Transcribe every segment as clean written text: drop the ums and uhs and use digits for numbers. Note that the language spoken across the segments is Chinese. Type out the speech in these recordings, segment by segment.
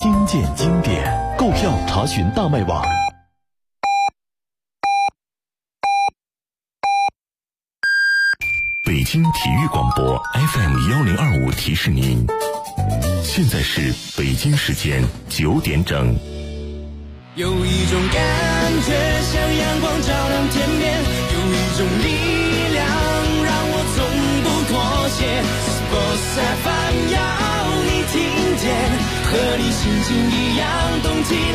听见经典，购票查询大麦网。北京体育广播 FM1025提示您，现在是北京时间9点整。 有一种感觉像阳光照亮天边，有一种力量让我从不妥协。Sports FM 要你听见，和你心情一样动起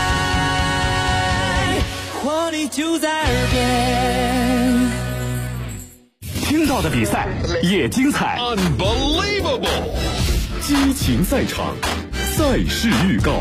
来，活力就在耳边。 听到的比赛也精彩 Unbelievable 激情赛场，赛事预告。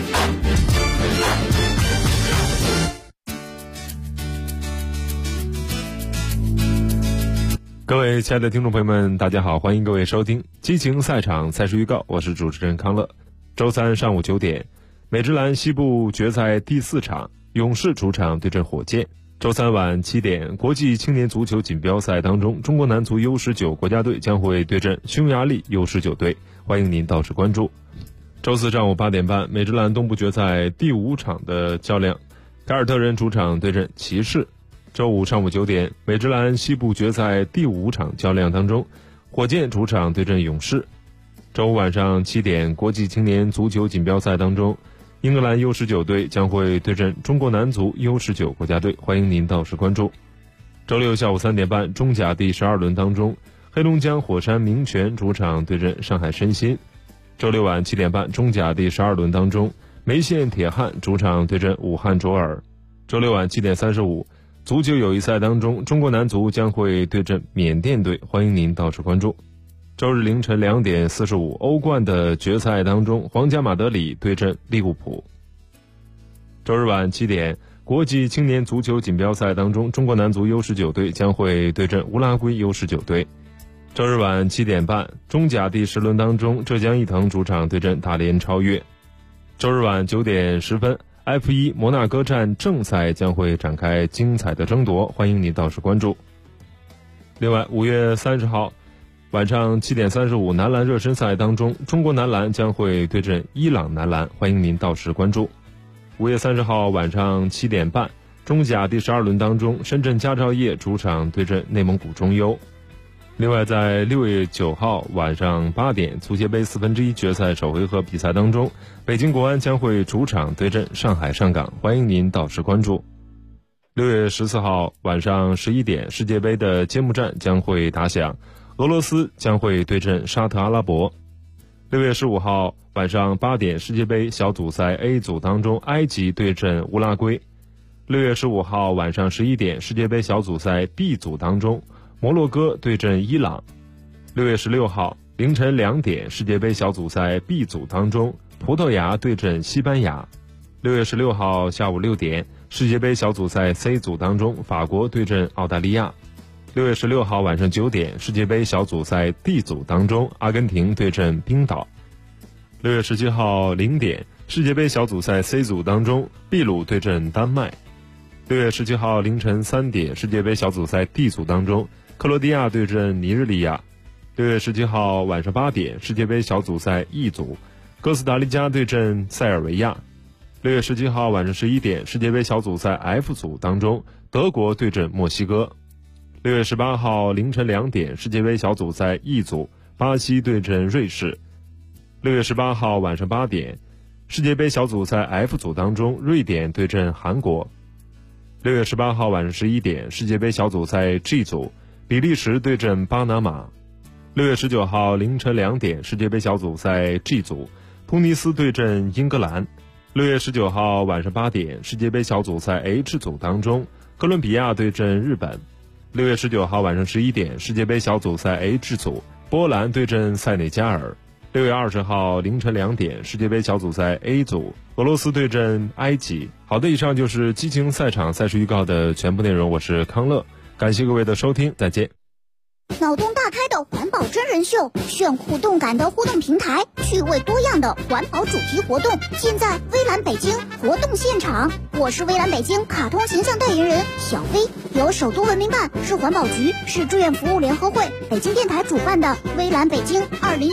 各位亲爱的听众朋友们，大家好，欢迎各位收听激情赛场赛事预告，我是主持人康乐。周三上午9点，美职篮西部决赛第4场，勇士主场对阵火箭。周三晚7点，国际青年足球锦标赛当中，中国男足 U19 国家队将会对阵匈牙利 U19 队，欢迎您到时关注。周四上午8点半，美职篮东部决赛第5场的较量，凯尔特人主场对阵骑士。周五上午9点，美职篮西部决赛第5场较量当中，火箭主场对阵勇士。周五晚上7点，国际青年足球锦标赛当中，英格兰 U19 队将会对阵中国男足 U19 国家队，欢迎您到时关注。周六下午3点半，中甲第12轮当中，黑龙江火山明泉主场对阵上海申鑫。周六晚7点半，中甲第12轮当中，梅县铁汉主场对阵武汉卓尔。周六晚7点35，足球友谊赛当中，中国男足将会对阵缅甸队，欢迎您到时关注。周日凌晨2点45，欧冠的决赛当中，皇家马德里对阵利物浦。周日晚7点，国际青年足球锦标赛当中，中国男足 U19 队将会对阵乌拉圭 U19 队。周日晚7点半，中甲第10轮当中，浙江毅腾主场对阵大连超越。周日晚9点10分，F1 摩纳哥站正赛将会展开精彩的争夺，欢迎你到时关注。另外5月30号晚上7点35，男篮热身赛当中，中国男篮将会对阵伊朗男篮，欢迎您到时关注。5月30号晚上7点半，中甲第12轮当中，深圳佳兆业主场对阵内蒙古中优。另外在6月9号晚上8点，足协杯1/4决赛首回合比赛当中，北京国安将会主场对阵上海上港，欢迎您到时关注。6月14号晚上11点，世界杯的揭幕战将会打响，俄罗斯将会对阵沙特阿拉伯。6月15号晚上8点，世界杯小组赛 A 组当中，埃及对阵乌拉圭。6月15号晚上11点，世界杯小组赛 B 组当中，摩洛哥对阵伊朗。6月16号凌晨2点，世界杯小组赛 B 组当中，葡萄牙对阵西班牙。6月16号下午6点，世界杯小组赛 C 组当中，法国对阵澳大利亚。6月16号晚上9点，世界杯小组赛 D 组当中，阿根廷对阵冰岛。6月17号0点，世界杯小组赛 C 组当中，秘鲁对阵丹麦。6月17号凌晨3点，世界杯小组赛 D 组当中，克罗地亚对阵尼日利亚。6月17号晚上8点，世界杯小组赛 E 组，哥斯达黎加对阵塞尔维亚。6月17号晚上11点，世界杯小组赛 F 组当中，德国对阵墨西哥。6月18号凌晨2点，世界杯小组赛 E 组，巴西对阵瑞士。6月18号晚上8点，世界杯小组赛 F 组当中，瑞典对阵韩国。6月18号晚上11点，世界杯小组赛 G 组，比利时对阵巴拿马。6月19号凌晨2点，世界杯小组赛 G 组，突尼斯对阵英格兰。6月19号晚上8点，世界杯小组赛 H 组当中，哥伦比亚对阵日本。6月19号晚上11点，世界杯小组赛 H 组，波兰对阵塞内加尔。6月20号凌晨2点，世界杯小组赛 A 组，俄罗斯对阵埃及。好的，以上就是激情赛场赛事预告的全部内容，我是康乐，感谢各位的收听，再见。 脑洞大开的环保真人秀，炫酷动感的互动平台，趣味多样的环保主题活动，尽在微蓝北京活动现场。我是微蓝北京卡通形象代言人小飞，由首都文明办、市环保局、市志愿服务联合会、北京电台主办的微蓝北京2018互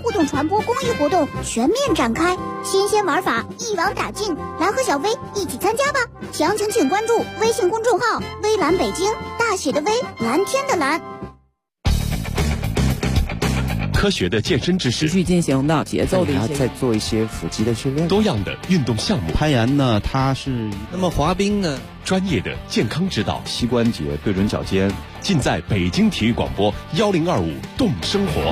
互动传播公益活动全面展开，新鲜玩法一网打尽，来和小薇一起参加吧！详情请关注微信公众号“微蓝北京”，大写的微，蓝天的蓝。 科学的健身知识， 持续进行的节奏的一些， 再做一些腹肌的训练。 多样的运动项目， 攀岩呢，它是那么滑冰呢， 专业的健康指导， 膝关节对准脚尖， 尽在北京体育广播1025动生活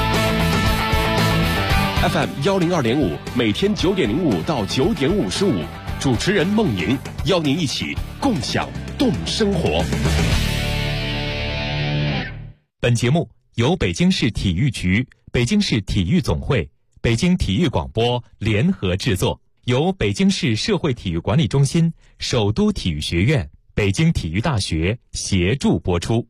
FM 102.5，每天9点05到9点55，主持人孟莹邀您一起共享动生活。 本节目由北京市体育局、北京市体育总会、北京体育广播联合制作，由北京市社会体育管理中心、首都体育学院、北京体育大学协助播出。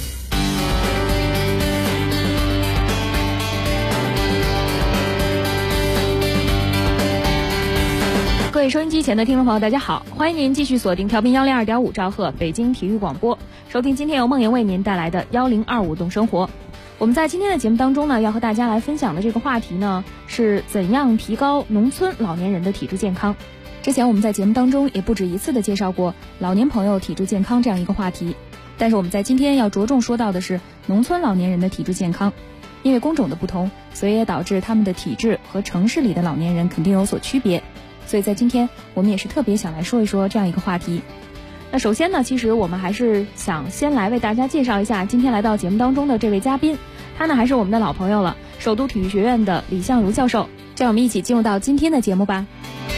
各位收音机前的听众朋友，大家好，欢迎您继续锁定调频102.5兆赫北京体育广播，收听今天由梦莹为您带来的1025动生活。我们在今天的节目当中呢，要和大家来分享的这个话题呢，是怎样提高农村老年人的体质健康。之前我们在节目当中也不止一次的介绍过老年朋友体质健康这样一个话题，但是我们在今天要着重说到的是农村老年人的体质健康。因为工种的不同，所以也导致他们的体质和城市里的老年人肯定有所区别。所以在今天我们也是特别想来说一说这样一个话题。那首先呢，其实我们还是想先来为大家介绍一下今天来到节目当中的这位嘉宾，他呢还是我们的老朋友了，首都体育学院的李相如教授。这样我们一起进入到今天的节目吧。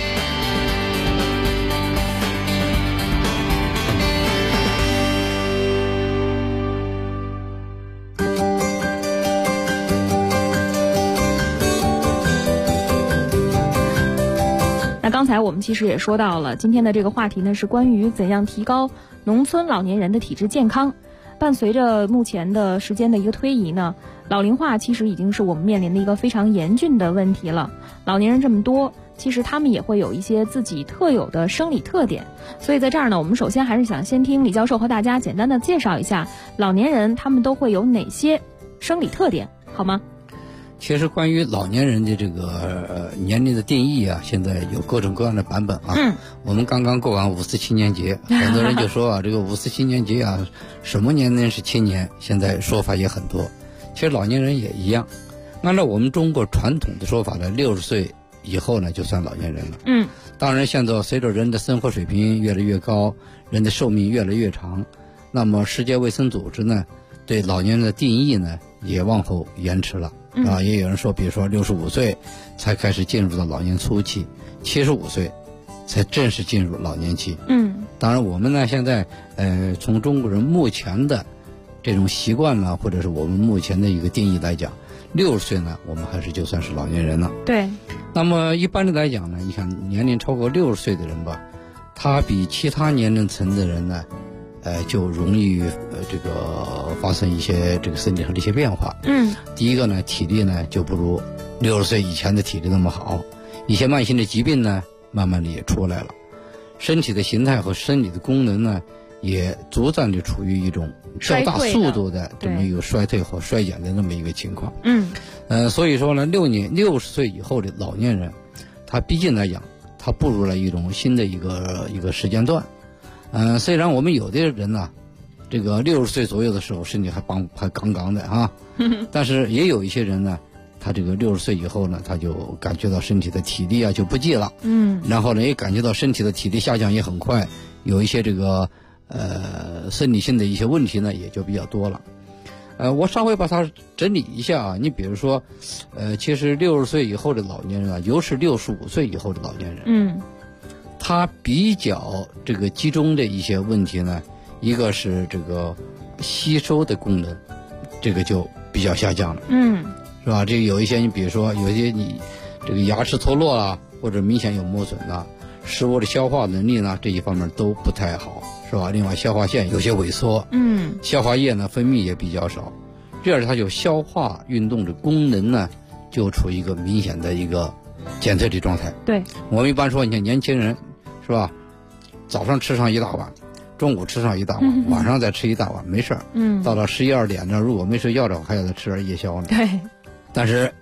刚才我们其实也说到了，今天的这个话题呢是关于怎样提高农村老年人的体质健康。伴随着目前的时间的一个推移呢，老龄化其实已经是我们面临的一个非常严峻的问题了。老年人这么多，其实他们也会有一些自己特有的生理特点。所以在这儿呢，我们首先还是想先听李教授和大家简单的介绍一下老年人他们都会有哪些生理特点，好吗？ 其实关于老年人的这个年龄的定义啊，现在有各种各样的版本啊。我们刚刚过完5·4青年节，很多人就说啊，这个5·4青年节啊，什么年龄是青年？现在说法也很多。其实老年人也一样，按照我们中国传统的说法呢，60岁以后呢就算老年人了。当然现在随着人的生活水平越来越高，人的寿命越来越长，那么世界卫生组织呢对老年人的定义呢也往后延迟了。也有人说，比如说65岁才开始进入到老年初期，75岁才正式进入老年期。当然我们呢现在从中国人目前的这种习惯呢，或者是我们目前的一个定义来讲，60岁呢我们还是就算是老年人了。 对。 那么一般的来讲呢，你看年龄超过60岁的人吧，他比其他年龄层的人呢就容易这个发生一些这个身体上的一些变化。第一个呢，体力呢就不如60岁以前的体力那么好，一些慢性的疾病呢慢慢的也出来了，身体的形态和生理的功能呢也逐渐的处于一种较大速度的这么一个衰退和衰减的那么一个情况。所以说呢，60岁以后的老年人，他毕竟来讲，他步入了一种新的一个时间段。虽然我们有的人呢，这个60岁左右的时候身体还刚刚的啊，但是也有一些人呢，他这个60岁以后呢，他就感觉到身体的体力啊就不济了，然后呢也感觉到身体的体力下降也很快，有一些这个生理性的一些问题呢也就比较多了。我稍微把它整理一下啊，你比如说，其实60岁以后的老年人啊，尤其是65岁以后的老年人，他比较这个集中的一些问题呢，一个是这个吸收的功能，这个就比较下降了，是吧？这个有一些你比如说有些你这个牙齿脱落啊，或者明显有磨损啊，食物的消化能力呢这一方面都不太好，是吧？另外消化腺有些萎缩，消化液呢分泌也比较少，这样它就消化运动的功能呢就处于一个明显的一个减退的状态。 对， 我们一般说你看年轻人是吧，早上吃上一大碗，中午吃上一大碗，晚上再吃一大碗没事儿，到了11、12点呢，如果没睡觉的话还要再吃点夜宵呢。 对。 但是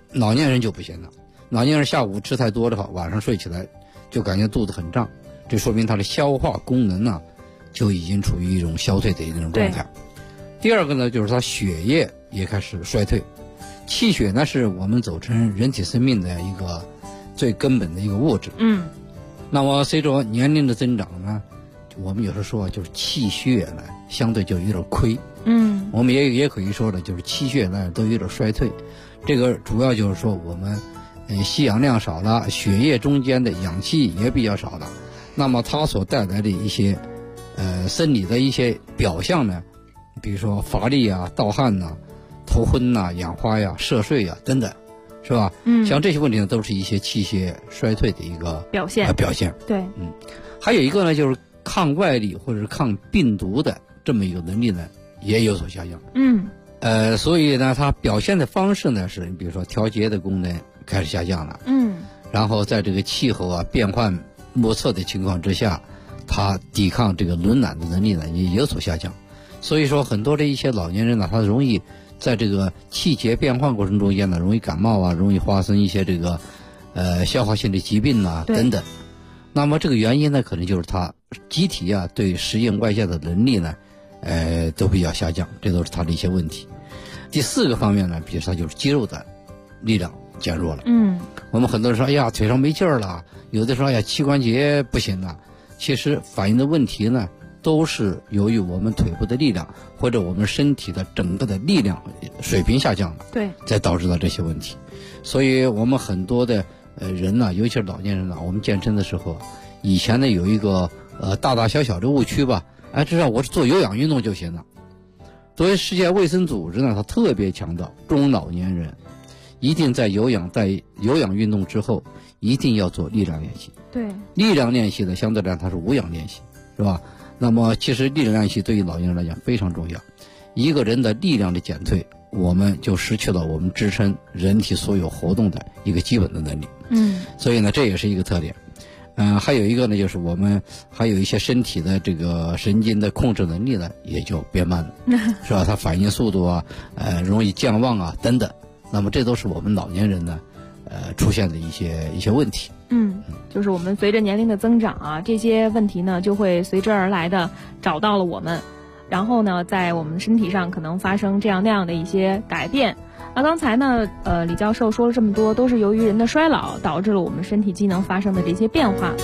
老年人就不行了，老年人下午吃太多的话，晚上睡起来就感觉肚子很胀，这说明他的消化功能呢就已经处于一种消退的一种状态。第二个呢，就是他血液也开始衰退。气血呢是我们组成人体生命的一个最根本的一个物质。那么随着年龄的增长呢，我们有时候说就是气血呢相对就有点亏。我们也可以说的就是气血呢都有点衰退。这个主要就是说我们吸氧量少了，血液中间的氧气也比较少了。那么它所带来的一些生理的一些表象呢，比如说乏力啊、盗汗呐、头昏呐、眼花呀、嗜睡呀等等，是吧？像这些问题呢，都是一些气血衰退的一个表现。 对， 还有一个呢，就是抗外力或者是抗病毒的这么一个能力呢，也有所下降。所以呢，它表现的方式呢是，比如说调节的功能开始下降了。然后在这个气候啊变幻莫测的情况之下，它抵抗这个冷暖的能力呢也有所下降。所以说，很多的一些老年人呢，他容易在这个季节变换过程中间呢，容易感冒啊，容易发生一些这个消化性的疾病啊等等。那么这个原因呢，可能就是他机体啊对适应外界的能力呢，都比较下降，这都是他的一些问题。第四个方面呢，比如说就是肌肉的力量减弱了。我们很多人说，哎呀，腿上没劲儿了，有的说，哎呀，膝关节不行了。其实反映的问题呢，都是由于我们腿部的力量或者我们身体的整个的力量水平下降了，才导致了这些问题。所以我们很多的人呢，尤其是老年人呢，我们健身的时候，以前呢有一个大大小小的误区吧，至少我是做有氧运动就行了。作为世界卫生组织呢，它特别强调中老年人一定在有氧运动之后，一定要做力量练习。力量练习呢，相对来讲它是无氧练习，是吧？那么其实力量练习对于老年人来讲非常重要。一个人的力量的减退，我们就失去了我们支撑人体所有活动的一个基本的能力。所以呢，这也是一个特点。还有一个呢，就是我们还有一些身体的这个神经的控制能力呢，也就变慢了，是吧？它反应速度啊，容易健忘啊等等。那么这都是我们老年人呢，出现的一些问题。 就是我们随着年龄的增长啊，这些问题呢就会随之而来的找到了我们，然后呢，在我们身体上可能发生这样那样的一些改变。那刚才呢，李教授说了这么多，都是由于人的衰老导致了我们身体机能发生的这些变化。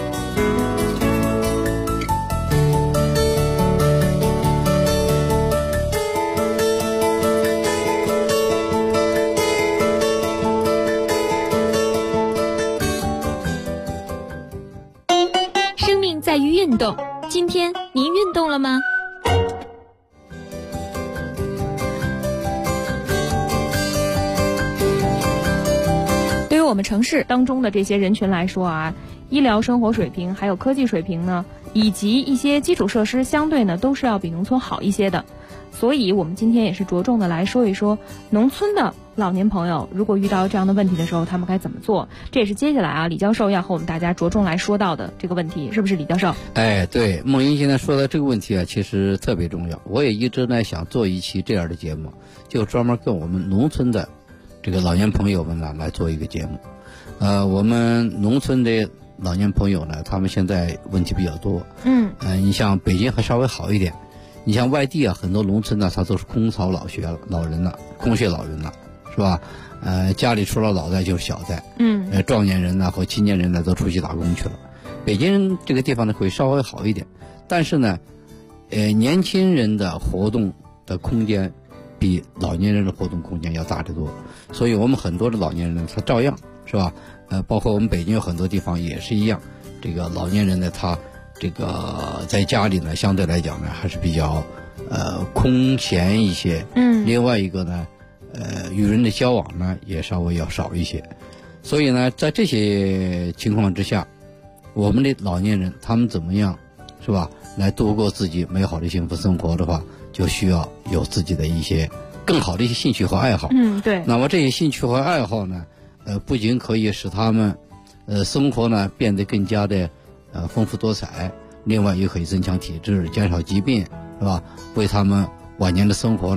生命在于运动，今天您运动了吗？ 我们城市当中的这些人群来说啊，医疗生活水平还有科技水平呢，以及一些基础设施相对呢都是要比农村好一些的。所以我们今天也是着重的来说一说农村的老年朋友如果遇到这样的问题的时候，他们该怎么做。这也是接下来啊李教授要和我们大家着重来说到的这个问题，是不是李教授？ 对，孟英现在说的这个问题啊，其实特别重要。我也一直呢想做一期这样的节目，就专门跟我们农村的这个老年朋友们呢来做一个节目。我们农村的老年朋友呢，他们现在问题比较多。你像北京还稍微好一点，你像外地啊，很多农村呢，他都是空巢老人了，空穴老人了，是吧？家里除了老代就是小代。壮年人呢和青年人呢都出去打工去了。北京这个地方呢会稍微好一点，但是呢，年轻人的活动的空间比老年人的活动空间要大得多，所以我们很多的老年人呢，他照样是吧？包括我们北京有很多地方也是一样，这个老年人呢，他这个在家里呢，相对来讲呢，还是比较空闲一些。另外一个呢，与人的交往呢，也稍微要少一些。所以呢，在这些情况之下，我们的老年人他们怎么样，是吧？来度过自己美好的幸福生活的话，就需要有自己的一些更好的一些兴趣和爱好。 对。 那么这些兴趣和爱好呢，不仅可以使他们生活呢变得更加的丰富多彩，另外也可以增强体质，减少疾病，是吧？为他们晚年的生活呢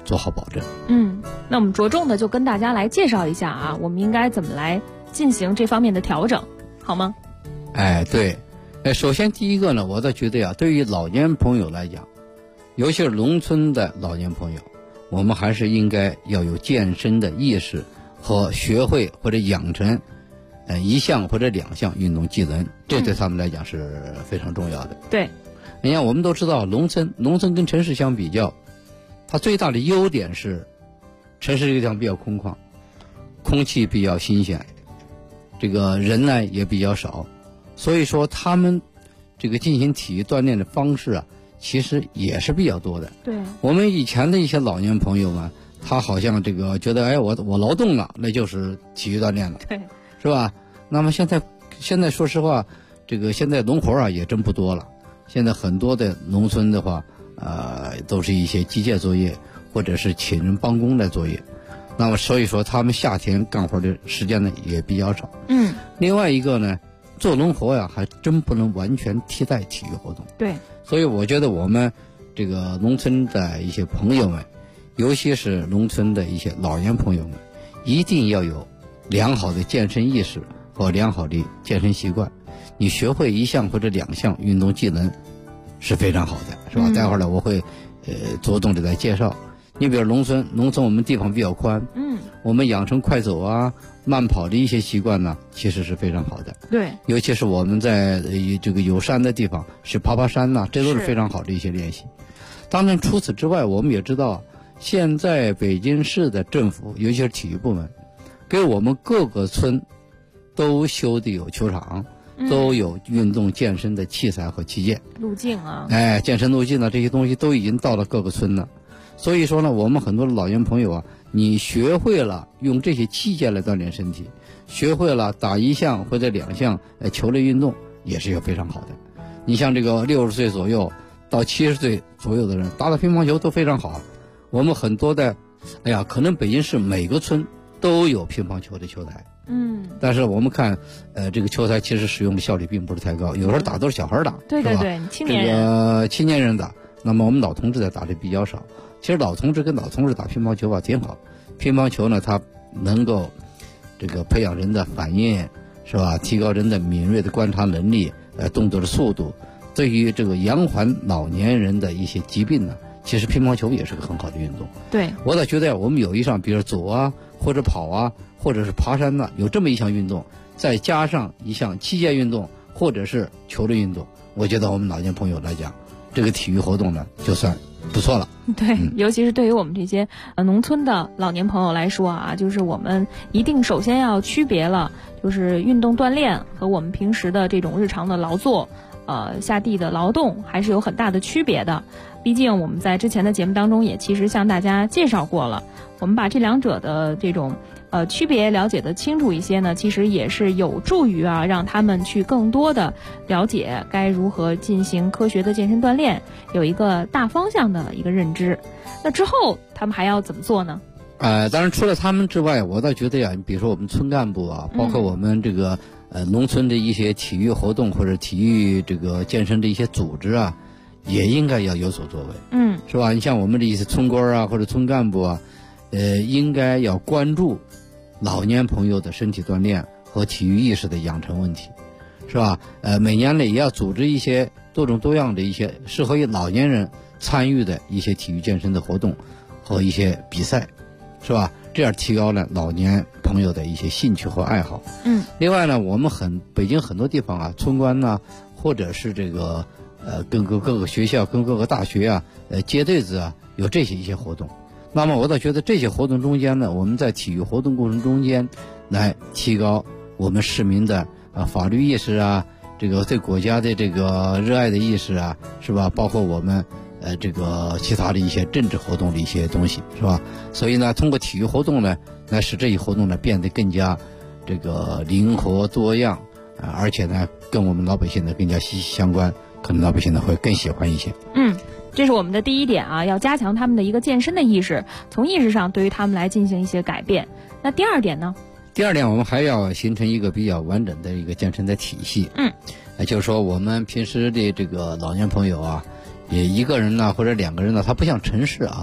做好保证。 那我们着重的就跟大家来介绍一下啊，我们应该怎么来进行这方面的调整，好吗？ 对，首先第一个呢，我倒觉得呀，对于老年朋友来讲，尤其是农村的老年朋友，我们还是应该要有健身的意识和学会或者养成一项或者两项运动技能，这对他们来讲是非常重要的。 对， 你看我们都知道农村跟城市相比较，它最大的优点是城市这个地方比较空旷，空气比较新鲜，这个人呢也比较少，所以说他们这个进行体育锻炼的方式啊，其实也是比较多的。 对， 我们以前的一些老年朋友们，他好像这个觉得我劳动了，那就是体育锻炼了， 对， 是吧？那么现在说实话，这个现在农活啊也真不多了。现在很多的农村的话，都是一些机械作业或者是请人帮工的作业。那么所以说他们夏天干活的时间呢也比较少。另外一个呢，做农活呀还真不能完全替代体育活动。 对， 所以我觉得我们这个农村的一些朋友们，尤其是农村的一些老年朋友们，一定要有良好的健身意识和良好的健身习惯。你学会一项或者两项运动技能是非常好的，是吧？待会儿呢我会着重的来介绍。你比如农村我们地方比较宽，我们养成快走啊、慢跑的一些习惯呢，其实是非常好的。 对， 尤其是我们在这个有山的地方，是爬山呐，这都是非常好的一些练习。当然，除此之外，我们也知道，现在北京市的政府，尤其是体育部门，给我们各个村都修的有球场，都有运动健身的器材和器械路径啊， 健身路径呢，这些东西都已经到了各个村了。所以说呢，我们很多的老年朋友啊，你学会了用这些器械来锻炼身体，学会了打一项或者两项球类运动，也是一个非常好的。你像这个60岁左右到70岁左右的人，打乒乓球都非常好。我们很多的，可能北京市每个村都有乒乓球的球台。但是我们看，这个球台其实使用的效率并不是太高，有时候打都是小孩打， 对，青年人， 这个青年人打，那么我们老同志在打的比较少。其实老同志跟老同志打乒乓球吧挺好，乒乓球呢它能够这个培养人的反应，是吧？提高人的敏锐的观察能力，动作的速度。对于这个延缓老年人的一些疾病呢，其实乒乓球也是个很好的运动。 对， 我倒觉得我们有一项，比如走啊，或者跑啊，或者是爬山呢，有这么一项运动，再加上一项器械运动或者是球类运动，我觉得我们老年朋友来讲，这个体育活动呢就算不错了。 对，尤其是对于我们这些农村的老年朋友来说啊，就是我们一定首先要区别了，就是运动锻炼和我们平时的这种日常的劳作，下地的劳动还是有很大的区别的。毕竟我们在之前的节目当中也其实向大家介绍过了，我们把这两者的这种区别了解的清楚一些呢，其实也是有助于让他们去更多的了解该如何进行科学的健身锻炼，有一个大方向的一个认知。那之后他们还要怎么做呢？ 当然除了他们之外，我倒觉得呀，比如说我们村干部啊，包括我们这个农村的一些体育活动或者体育这个健身的一些组织啊，也应该要有所作为，是吧？你像我们这些村官啊或者村干部啊，应该要关注老年朋友的身体锻炼和体育意识的养成问题，是吧？每年呢也要组织一些多种多样的一些适合于老年人参与的一些体育健身的活动和一些比赛，是吧？这样提高了老年朋友的一些兴趣和爱好。另外呢，我们北京很多地方啊，村官呢，或者是这个跟各个学校、跟各个大学啊，接队子啊，有这些一些活动。那么我倒觉得这些活动中间呢，我们在体育活动过程中间来提高我们市民的法律意识啊，这个对国家的这个热爱的意识啊，是吧？包括我们这个其他的一些政治活动的一些东西，是吧？所以呢，通过体育活动呢，来使这一活动呢变得更加这个灵活多样而且呢，跟我们老百姓呢更加息息相关，可能老百姓呢会更喜欢一些。 这是我们的第一点啊，要加强他们的一个健身的意识，从意识上对于他们来进行一些改变。那第二点呢？ 第二点，我们还要形成一个比较完整的一个健身的体系。就是说我们平时的这个老年朋友啊，也一个人呢或者两个人呢，他不像城市啊，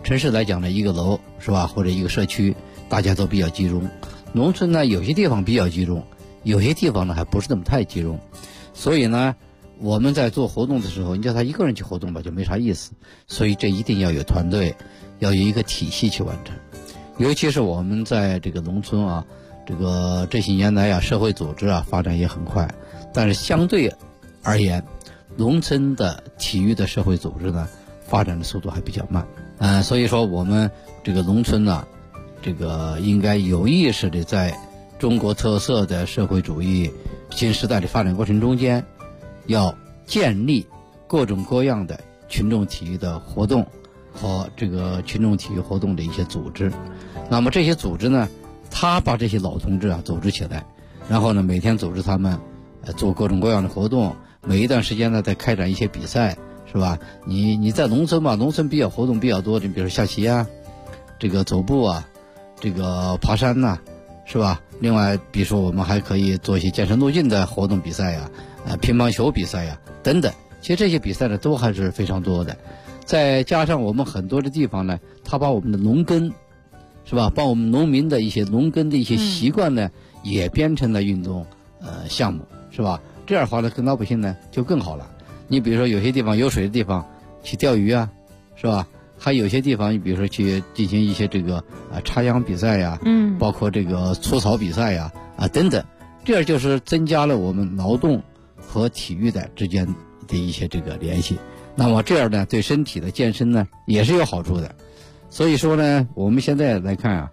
城市来讲呢，一个楼是吧，或者一个社区，大家都比较集中。农村呢，有些地方比较集中，有些地方呢还不是那么太集中。所以呢，我们在做活动的时候，你叫他一个人去活动吧，就没啥意思。所以这一定要有团队，要有一个体系去完成。尤其是我们在这个农村啊，这些年来啊，社会组织啊发展也很快，但是相对而言，农村的体育的社会组织呢，发展的速度还比较慢。所以说我们这个农村呢，应该有意识的在中国特色的社会主义新时代的发展过程中间，要建立各种各样的群众体育的活动和这个群众体育活动的一些组织。那么这些组织呢，他把这些老同志啊组织起来，然后呢每天组织他们做各种各样的活动，每一段时间呢再开展一些比赛，是吧？你在农村嘛，农村比较活动比较多的，比如说下棋啊，走步啊，爬山呐，是吧？另外比如说我们还可以做一些健身路径的活动比赛呀，乒乓球比赛呀等等。其实这些比赛呢都还是非常多的。再加上我们很多的地方呢，他把我们的农耕，是吧？把我们农民的一些农耕的一些习惯呢，也编成了运动项目，是吧？这样的话呢，跟老百姓呢就更好了。你比如说有些地方有水的地方去钓鱼啊，是吧？还有些地方你比如说去进行一些插秧比赛呀，包括除草比赛呀等等，这样就是增加了我们劳动和体育的之间的一些联系。那么这样呢，对身体的健身呢也是有好处的。所以说呢，我们现在来看啊，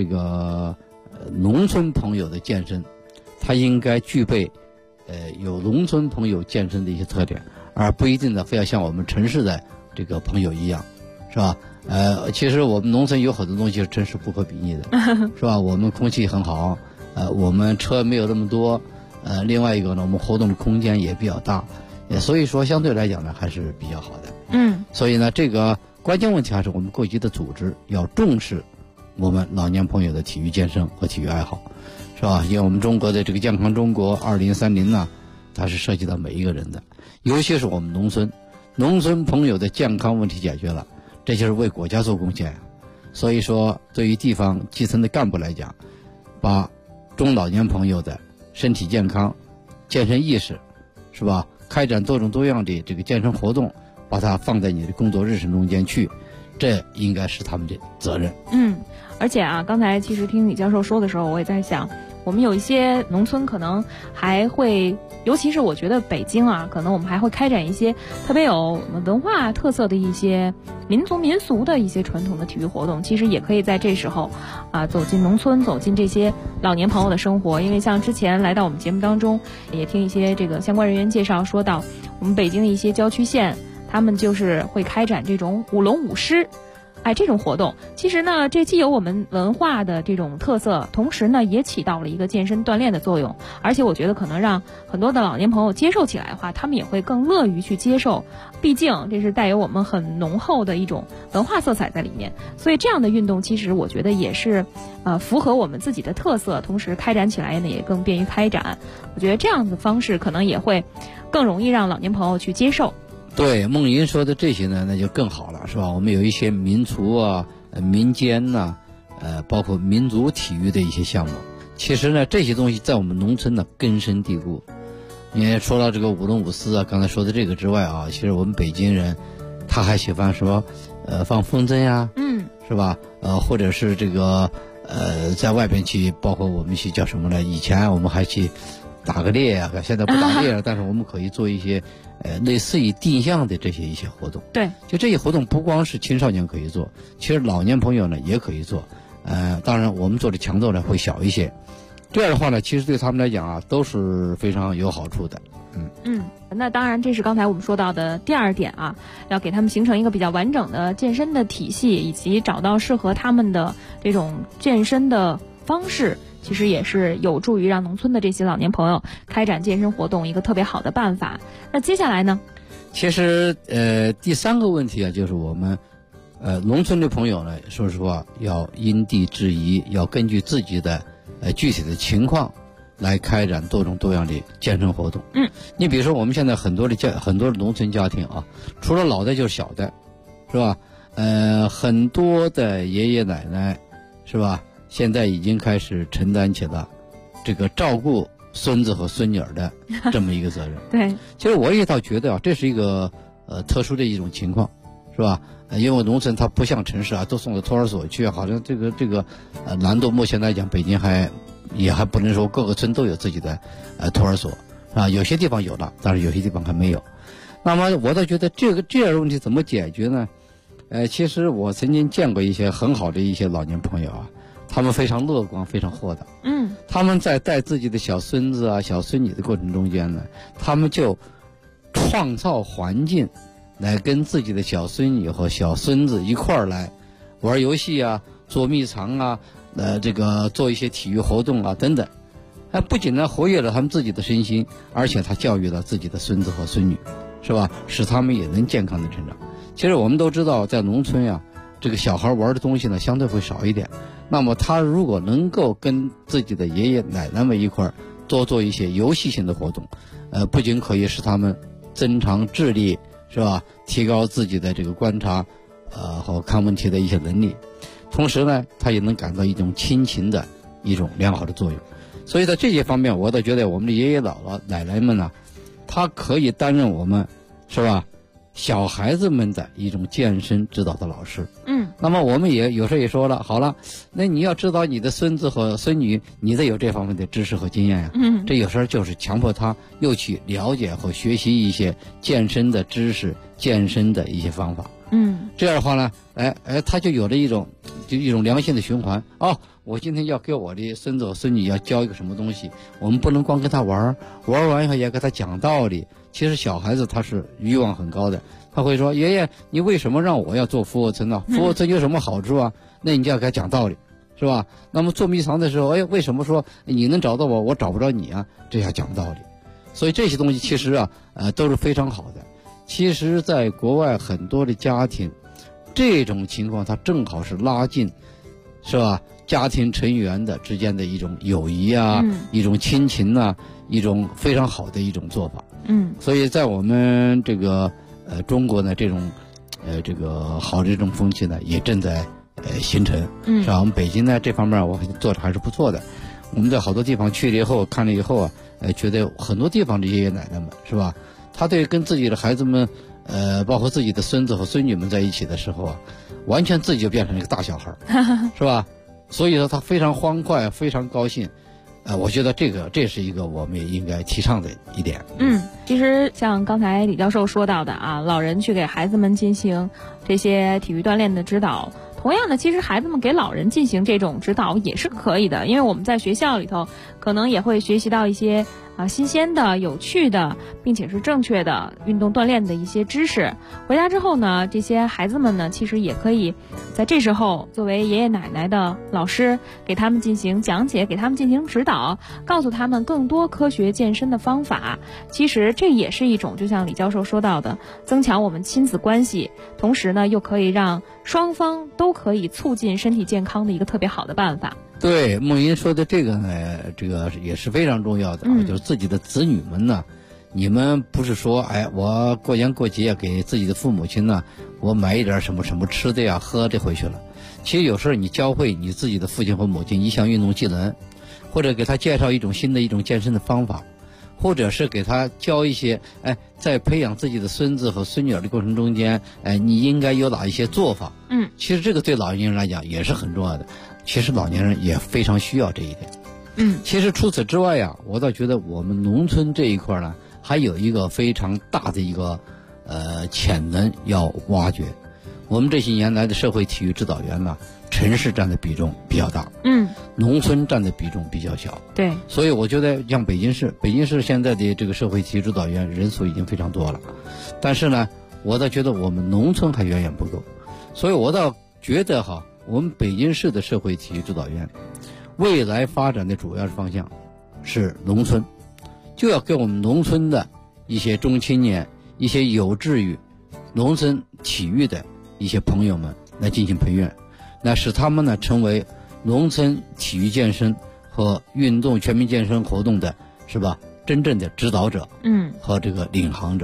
农村朋友的健身，它应该具备有农村朋友健身的一些特点，而不一定的非要像我们城市的朋友一样，是吧？其实我们农村有很多东西是真是不可比拟的，是吧？我们空气很好，我们车没有那么多，另外一个呢，我们活动的空间也比较大，所以说相对来讲呢还是比较好的。所以呢，关键问题还是我们各级的组织要重视我们老年朋友的体育健身和体育爱好，是吧？因为我们中国的健康中国2030呢，它是涉及到每一个人的，尤其是我们农村朋友的健康问题解决了，这就是为国家做贡献。所以说，对于地方基层的干部来讲，把中老年朋友的身体健康、健身意识，是吧？开展多种多样的健身活动，把它放在你的工作日程中间去，这应该是他们的责任。 而且啊，刚才其实听李教授说的时候，我也在想，我们有一些农村可能还会，尤其是我觉得北京啊，可能我们还会开展一些特别有文化特色的一些民族民俗的一些传统的体育活动，其实也可以在这时候走进农村，走进这些老年朋友的生活。因为像之前来到我们节目当中，也听一些相关人员介绍，说到我们北京的一些郊区县，他们就是会开展这种舞龙舞狮这种活动。其实呢，这既有我们文化的这种特色，同时呢也起到了一个健身锻炼的作用。而且我觉得可能让很多的老年朋友接受起来的话，他们也会更乐于去接受，毕竟这是带有我们很浓厚的一种文化色彩在里面。所以这样的运动其实我觉得也是符合我们自己的特色，同时开展起来呢也更便于开展。我觉得这样的方式可能也会更容易让老年朋友去接受。 对，梦莹说的这些呢，那就更好了，是吧？我们有一些民俗啊、民间呐、包括民族体育的一些项目。其实呢，这些东西在我们农村呢根深蒂固。你说到舞龙舞狮啊，刚才说的之外啊，其实我们北京人他还喜欢什么放风筝呀，是吧？或者是在外边去，包括我们去叫什么呢？以前我们还去打个猎啊，现在不打猎了，但是我们可以做一些类似于定向的一些活动。 对， 就这些活动不光是青少年可以做，其实老年朋友呢也可以做。当然我们做的强度呢会小一些。这样的话呢，其实对他们来讲啊都是非常有好处的。 那当然这是刚才我们说到的第二点啊，要给他们形成一个比较完整的健身的体系，以及找到适合他们的这种健身的方式，其实也是有助于让农村的这些老年朋友开展健身活动一个特别好的办法。那接下来呢？ 其实第三个问题啊，就是我们农村的朋友呢，说实话要因地制宜，要根据自己的具体的情况来开展多种多样的健身活动。你比如说我们现在很多的农村家庭啊，除了老的就是小的，是吧？ 很多的爷爷奶奶是吧，现在已经开始承担起了这个照顾孙子和孙女儿的这么一个责任。 对， 其实我也倒觉得啊，这是一个特殊的一种情况，是吧？因为农村它不像城市啊，都送到托儿所去，好像这个难度目前来讲，北京也还不能说各个村都有自己的托儿所啊，有些地方有了，但是有些地方还没有。那么我倒觉得这样的问题怎么解决呢？其实我曾经见过一些很好的一些老年朋友啊，他们非常乐观，非常豁达。他们在带自己的小孙子啊、小孙女的过程中间呢，他们就创造环境，来跟自己的小孙女和小孙子一块儿来玩游戏啊、捉迷藏啊、这个做一些体育活动啊等等。不仅呢活跃了他们自己的身心，而且他教育了自己的孙子和孙女，是吧？使他们也能健康的成长。其实我们都知道，在农村呀，这个小孩玩的东西呢相对会少一点。那么他如果能够跟自己的爷爷奶奶们一块儿多做一些游戏性的活动，不仅可以使他们增强智力，是吧？提高自己的这个观察，和看问题的一些能力，同时呢，他也能感到一种亲情的一种良好的作用。所以在这些方面，我倒觉得我们的爷爷姥姥奶奶们呢，他可以担任我们，是吧？小孩子们的一种健身指导的老师。那么我们也有时候也说了，好了，那你要指导你的孙子和孙女，你得有这方面的知识和经验呀。这有时候就是强迫他又去了解和学习一些健身的知识、健身的一些方法。这样的话呢，他就有了一种良性的循环。我今天要给我的孙子和孙女要教一个什么东西，我们不能光跟他玩完以后也给他讲道理。其实小孩子他是欲望很高的，他会说：“爷爷，你为什么让我要做俯卧撑呢？俯卧撑有什么好处啊？”那你就要给他讲道理，是吧？那么做迷藏的时候，为什么说你能找到我，我找不着你啊？这要讲道理。所以这些东西其实啊，都是非常好的。其实，在国外很多的家庭，这种情况它正好是拉近，是吧？家庭成员的之间的一种友谊啊，一种亲情啊，一种非常好的一种做法。所以在我们这个中国呢，这种这个好的这种风气呢，也正在形成。是吧？我们北京呢这方面我做的还是不错的。我们在好多地方去了以后，看了以后啊，觉得很多地方的爷爷奶奶们，是吧？他对跟自己的孩子们，包括自己的孙子和孙女们在一起的时候啊，完全自己就变成了一个大小孩，是吧？所以说他非常欢快，非常高兴。我觉得这是一个我们也应该提倡的一点。 其实像刚才李教授说到的啊，老人去给孩子们进行这些体育锻炼的指导，同样的，其实孩子们给老人进行这种指导也是可以的，因为我们在学校里头可能也会学习到一些新鲜的、有趣的，并且是正确的运动锻炼的一些知识。回家之后呢，这些孩子们呢，其实也可以在这时候作为爷爷奶奶的老师，给他们进行讲解，给他们进行指导，告诉他们更多科学健身的方法。其实这也是一种，就像李教授说到的，增强我们亲子关系，同时呢，又可以让双方都可以促进身体健康的一个特别好的办法。 对，梦莹说的这个呢，这个也是非常重要的啊，就是自己的子女们呢，你们不是说，我过年过节给自己的父母亲呢，我买一点什么什么吃的呀、喝的回去了。其实有时候你教会你自己的父亲和母亲一项运动技能，或者给他介绍一种新的一种健身的方法，或者是给他教一些，在培养自己的孙子和孙女儿的过程中间，你应该有哪一些做法。其实这个对老年人来讲也是很重要的。其实老年人也非常需要这一点。其实除此之外呀，我倒觉得我们农村这一块呢，还有一个非常大的一个潜能要挖掘。我们这些年来的社会体育指导员呢，城市占的比重比较大，农村占的比重比较小。 对， 所以我觉得像北京市现在的这个社会体育指导员人数已经非常多了，但是呢，我倒觉得我们农村还远远不够。所以我倒觉得我们北京市的社会体育指导员未来发展的主要方向是农村，就要给我们农村的一些中青年、一些有志于农村体育的一些朋友们来进行培训，那使他们呢成为农村体育健身和运动全民健身活动的，是吧？真正的指导者，和这个领航者。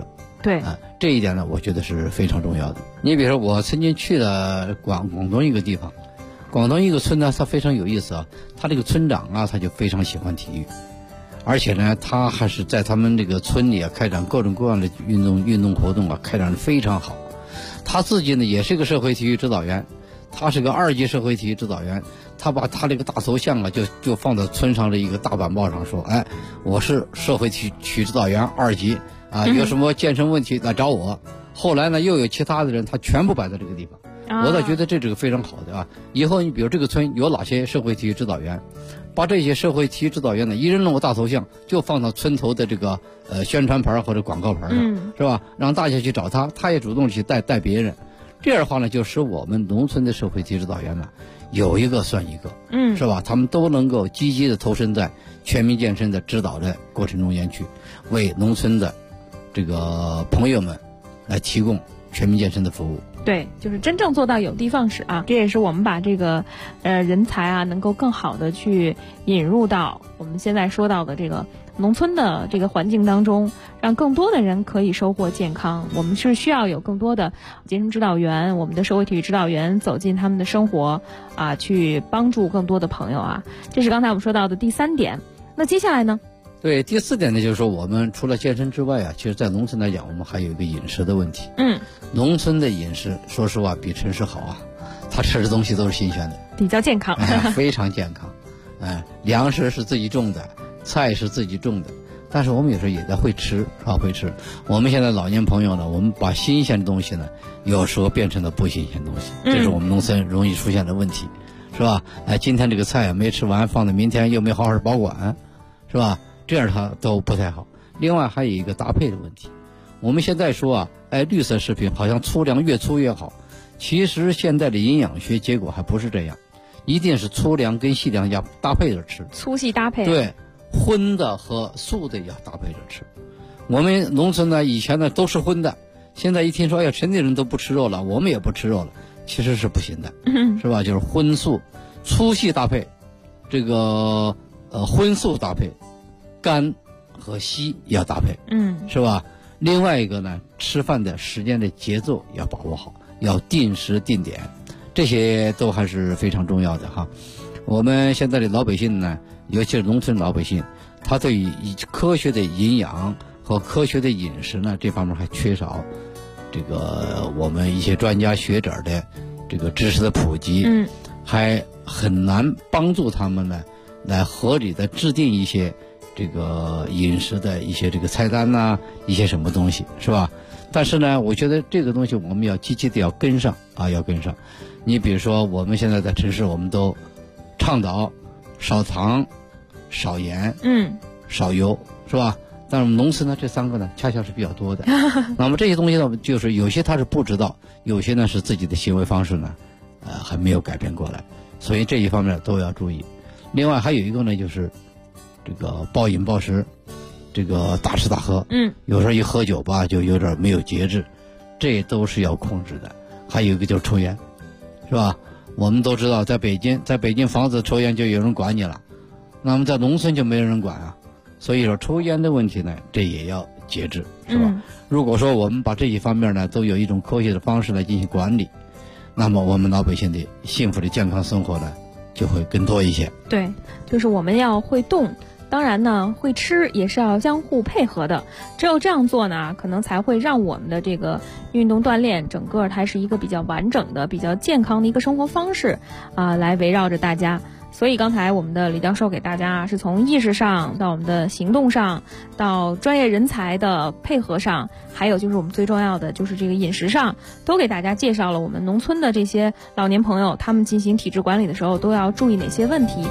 对， 这一点呢，我觉得是非常重要的。你比如说，我曾经去了广东一个地方，广东一个村呢，它非常有意思啊。他这个村长啊，他就非常喜欢体育，而且呢，他还是在他们这个村里啊，开展各种各样的运动活动啊，开展的非常好。他自己呢，也是个社会体育指导员，他是个2级社会体育指导员。他把他这个大头像啊，就放在村上的一个大板报上，说：“哎，我是社会体育指导员2级啊，有什么健身问题来找我。”后来呢，又有其他的人，他全部摆在这个地方。我倒觉得这是个非常好的啊。以后你比如这个村有哪些社会体育指导员，把这些社会体育指导员呢，一人弄个大头像，就放到村头的这个宣传牌或者广告牌上，是吧？让大家去找他，他也主动去带别人。这样的话呢，就使我们农村的社会体育指导员呢，有一个算一个，是吧？他们都能够积极的投身在全民健身的指导的过程中间去，为农村的这个朋友们来提供全民健身的服务。 对，就是真正做到有的放矢啊！这也是我们把这个人才啊，能够更好的去引入到我们现在说到的这个农村的这个环境当中，让更多的人可以收获健康。我们是需要有更多的健身指导员，我们的社会体育指导员走进他们的生活啊，去帮助更多的朋友啊。这是刚才我们说到的第3点。那接下来呢？ 对，第4点呢，就是说我们除了健身之外啊，其实在农村来讲，我们还有一个饮食的问题。农村的饮食，说实话比城市好啊，他吃的东西都是新鲜的， 比较健康， 非常健康。粮食是自己种的，菜是自己种的，但是我们有时候也在会吃，是吧？会吃。我们现在老年朋友呢，我们把新鲜的东西呢，有时候变成了不新鲜的东西，这是我们农村容易出现的问题，是吧？今天这个菜没吃完，放在明天又没好好保管，是吧？这样它都不太好。另外还有一个搭配的问题，我们现在说啊，绿色食品好像粗粮越粗越好，其实现在的营养学结果还不是这样，一定是粗粮跟细粮要搭配着吃， 粗细搭配。 对，荤的和素的要搭配着吃。我们农村呢，以前呢都是荤的，现在一听说城里人都不吃肉了，我们也不吃肉了，其实是不行的，是吧？就是荤素粗细搭配，这个荤素搭配，干和稀要搭配，是吧？另外一个呢，吃饭的时间的节奏要把握好，要定时定点，这些都还是非常重要的哈。我们现在的老百姓呢，尤其是农村老百姓，他对于科学的营养和科学的饮食呢，这方面还缺少这个我们一些专家学者的这个知识的普及，还很难帮助他们呢来合理的制定一些这个饮食的一些这个菜单呐，一些什么东西，是吧？但是呢，我觉得这个东西我们要积极的要跟上啊，要跟上。你比如说，我们现在在城市，我们都倡导少糖、少盐、少油，是吧？但是我们农村呢，这3个呢，恰恰是比较多的。那么这些东西呢，就是有些他是不知道，有些呢是自己的行为方式呢，还没有改变过来，所以这一方面都要注意。另外还有一个呢，就是这个暴饮暴食，这个大吃大喝，有时候一喝酒吧就有点没有节制，这都是要控制的。还有一个就是抽烟，是吧？我们都知道，在北京房子抽烟就有人管你了，那么在农村就没有人管啊。所以说抽烟的问题呢，这也要节制，是吧？如果说我们把这些方面呢都有一种科学的方式来进行管理，那么我们老百姓的幸福的健康生活呢就会更多一些。 对，就是我们要会动，当然呢会吃也是要相互配合的，只有这样做呢，可能才会让我们的这个运动锻炼整个它是一个比较完整的比较健康的一个生活方式来围绕着大家。所以刚才我们的李教授给大家是从意识上到我们的行动上，到专业人才的配合上，还有就是我们最重要的就是这个饮食上，都给大家介绍了我们农村的这些老年朋友他们进行体质管理的时候都要注意哪些问题。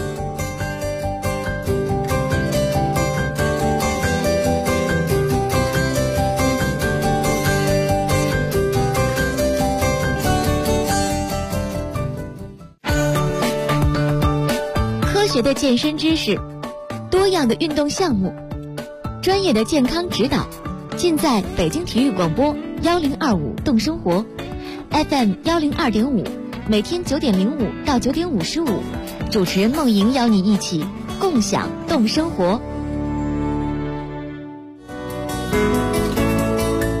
科学的健身知识，多样的运动项目，专业的健康指导，尽在北京体育广播1025动生活 FM 102.5，每天9点05到9点55，主持人梦莹邀你一起共享动生活。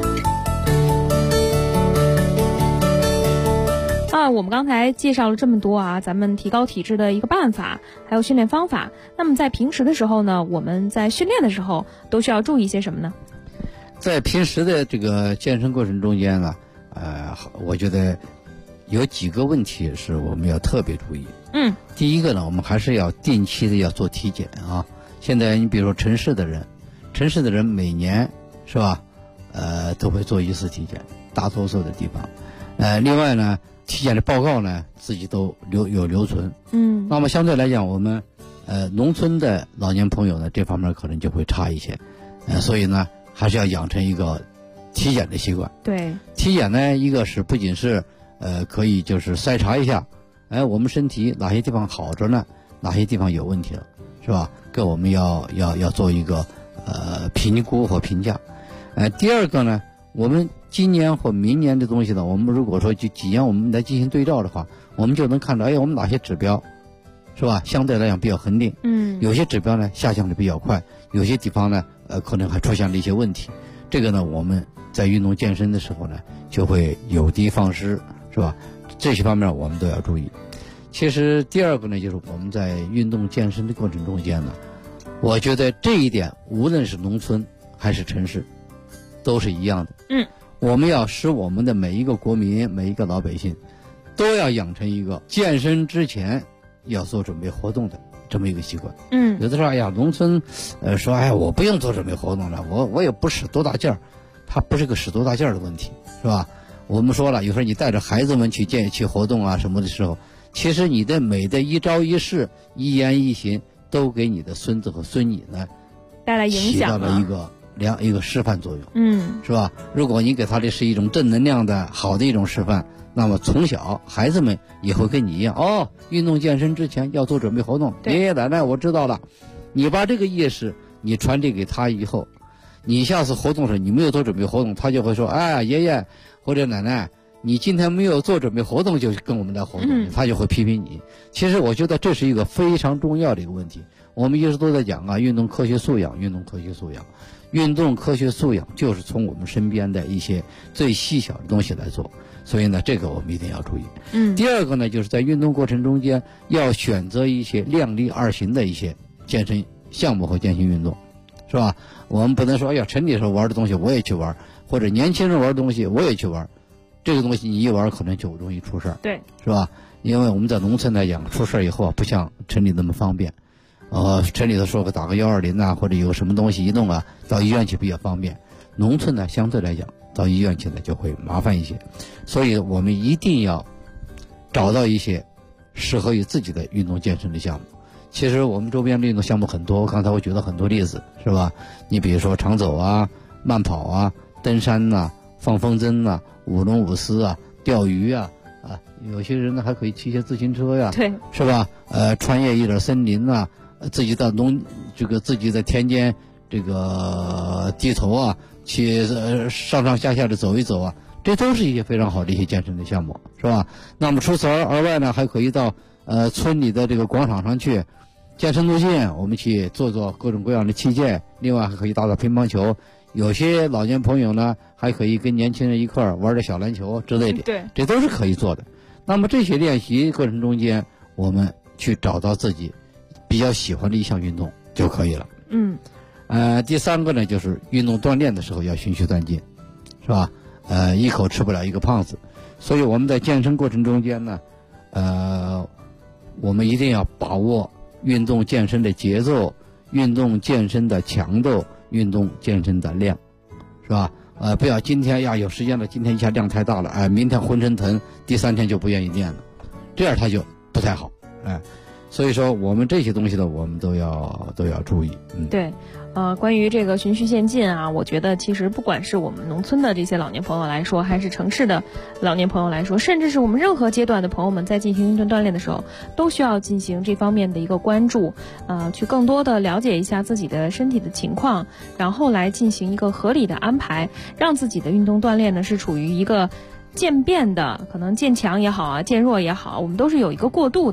么我们刚才介绍了这么多啊，咱们提高体质的一个办法，还有训练方法。那么在平时的时候呢，我们在训练的时候都需要注意些什么呢？ 在平时的这个健身过程中间呢，我觉得有几个问题是我们要特别注意。第一个呢，我们还是要定期的要做体检啊。现在你比如说城市的人每年是吧，都会做一次体检，大多数的地方。另外呢，体检的报告呢自己都留存。那么相对来讲，我们农村的老年朋友呢，这方面可能就会差一些。所以呢，还是要养成一个体检的习惯。对，体检呢，一个是不仅是可以就是筛查一下，我们身体哪些地方好着呢，哪些地方有问题了，是吧？跟我们要做一个评估和评价。第二个呢，我们今年或明年的东西呢，我们如果说就几年我们来进行对照的话，我们就能看到，我们哪些指标是吧，相对来讲比较恒定。有些指标呢下降的比较快，有些地方呢可能还出现了一些问题。这个呢，我们在运动健身的时候呢，就会有的放矢，是吧？这些方面我们都要注意。其实第二个呢，就是我们在运动健身的过程中间呢，我觉得这一点无论是农村还是城市都是一样的。我们要使我们的每一个国民，每一个老百姓都要养成一个健身之前要做准备活动的这么一个习惯。有的时候农村说我不用做准备活动了，我也不使多大劲儿。它不是个使多大劲儿的问题，是吧？我们说了，有时候你带着孩子们去活动啊什么的时候，其实你的每的一招一式、一言一行都给你的孙子和孙女呢带来影响， 起到了一个示范作用。是吧？如果你给他的是一种正能量的好的一种示范，那么从小孩子们也会跟你一样，运动健身之前要做准备活动。爷爷奶奶我知道了，你把这个意识你传递给他以后，你下次活动时你没有做准备活动，他就会说，爷爷或者奶奶，你今天没有做准备活动就跟我们来活动，他就会批评你。其实我觉得这是一个非常重要的一个问题。我们一直都在讲运动科学素养，运动科学素养。运动科学素养就是从我们身边的一些最细小的东西来做，所以呢，这个我们一定要注意。第二个呢，就是在运动过程中间要选择一些量力而行的一些健身项目和健身运动，是吧？我们不能说城里时候玩的东西我也去玩，或者年轻人玩的东西我也去玩，这个东西你一玩可能就容易出事儿，对，是吧？因为我们在农村来讲，出事儿以后不像城里那么方便。城里头说打个120啊，或者有什么东西一弄啊，到医院去比较方便。农村呢，相对来讲到医院去呢就会麻烦一些，所以我们一定要找到一些适合于自己的运动健身的项目。其实我们周边的运动项目很多，刚才我举了很多例子，是吧？你比如说长走啊、慢跑啊、登山啊、放风筝啊、舞龙舞狮啊、钓鱼啊，有些人呢还可以骑些自行车呀，对，是吧？穿越一点森林啊。自己到自己在田间低头啊，去上上下下的走一走啊，这都是一些非常好的一些健身的项目，是吧？那么除此而外呢，还可以到村里的这个广场上去健身路线，我们去做各种各样的器械，另外还可以打乒乓球。有些老年朋友呢，还可以跟年轻人一块玩点小篮球之类的，对，这都是可以做的。那么这些练习过程中间，我们去找到自己比较喜欢的一项运动就可以了。第三个呢，就是运动锻炼的时候要循序渐进，是吧？一口吃不了一个胖子，所以我们在健身过程中间呢，我们一定要把握运动健身的节奏、运动健身的强度、运动健身的量，是吧？不要今天有时间了，今天一下量太大了，明天浑身疼，第3天就不愿意练了，这样它就不太好，所以说我们这些东西呢，我们都要注意。 对，关于这个循序渐进啊，我觉得其实不管是我们农村的这些老年朋友来说，还是城市的老年朋友来说，甚至是我们任何阶段的朋友们在进行运动锻炼的时候，都需要进行这方面的一个关注，去更多的了解一下自己的身体的情况，然后来进行一个合理的安排，让自己的运动锻炼呢是处于一个渐变的，可能渐强也好啊，渐弱也好，我们都是有一个过渡的，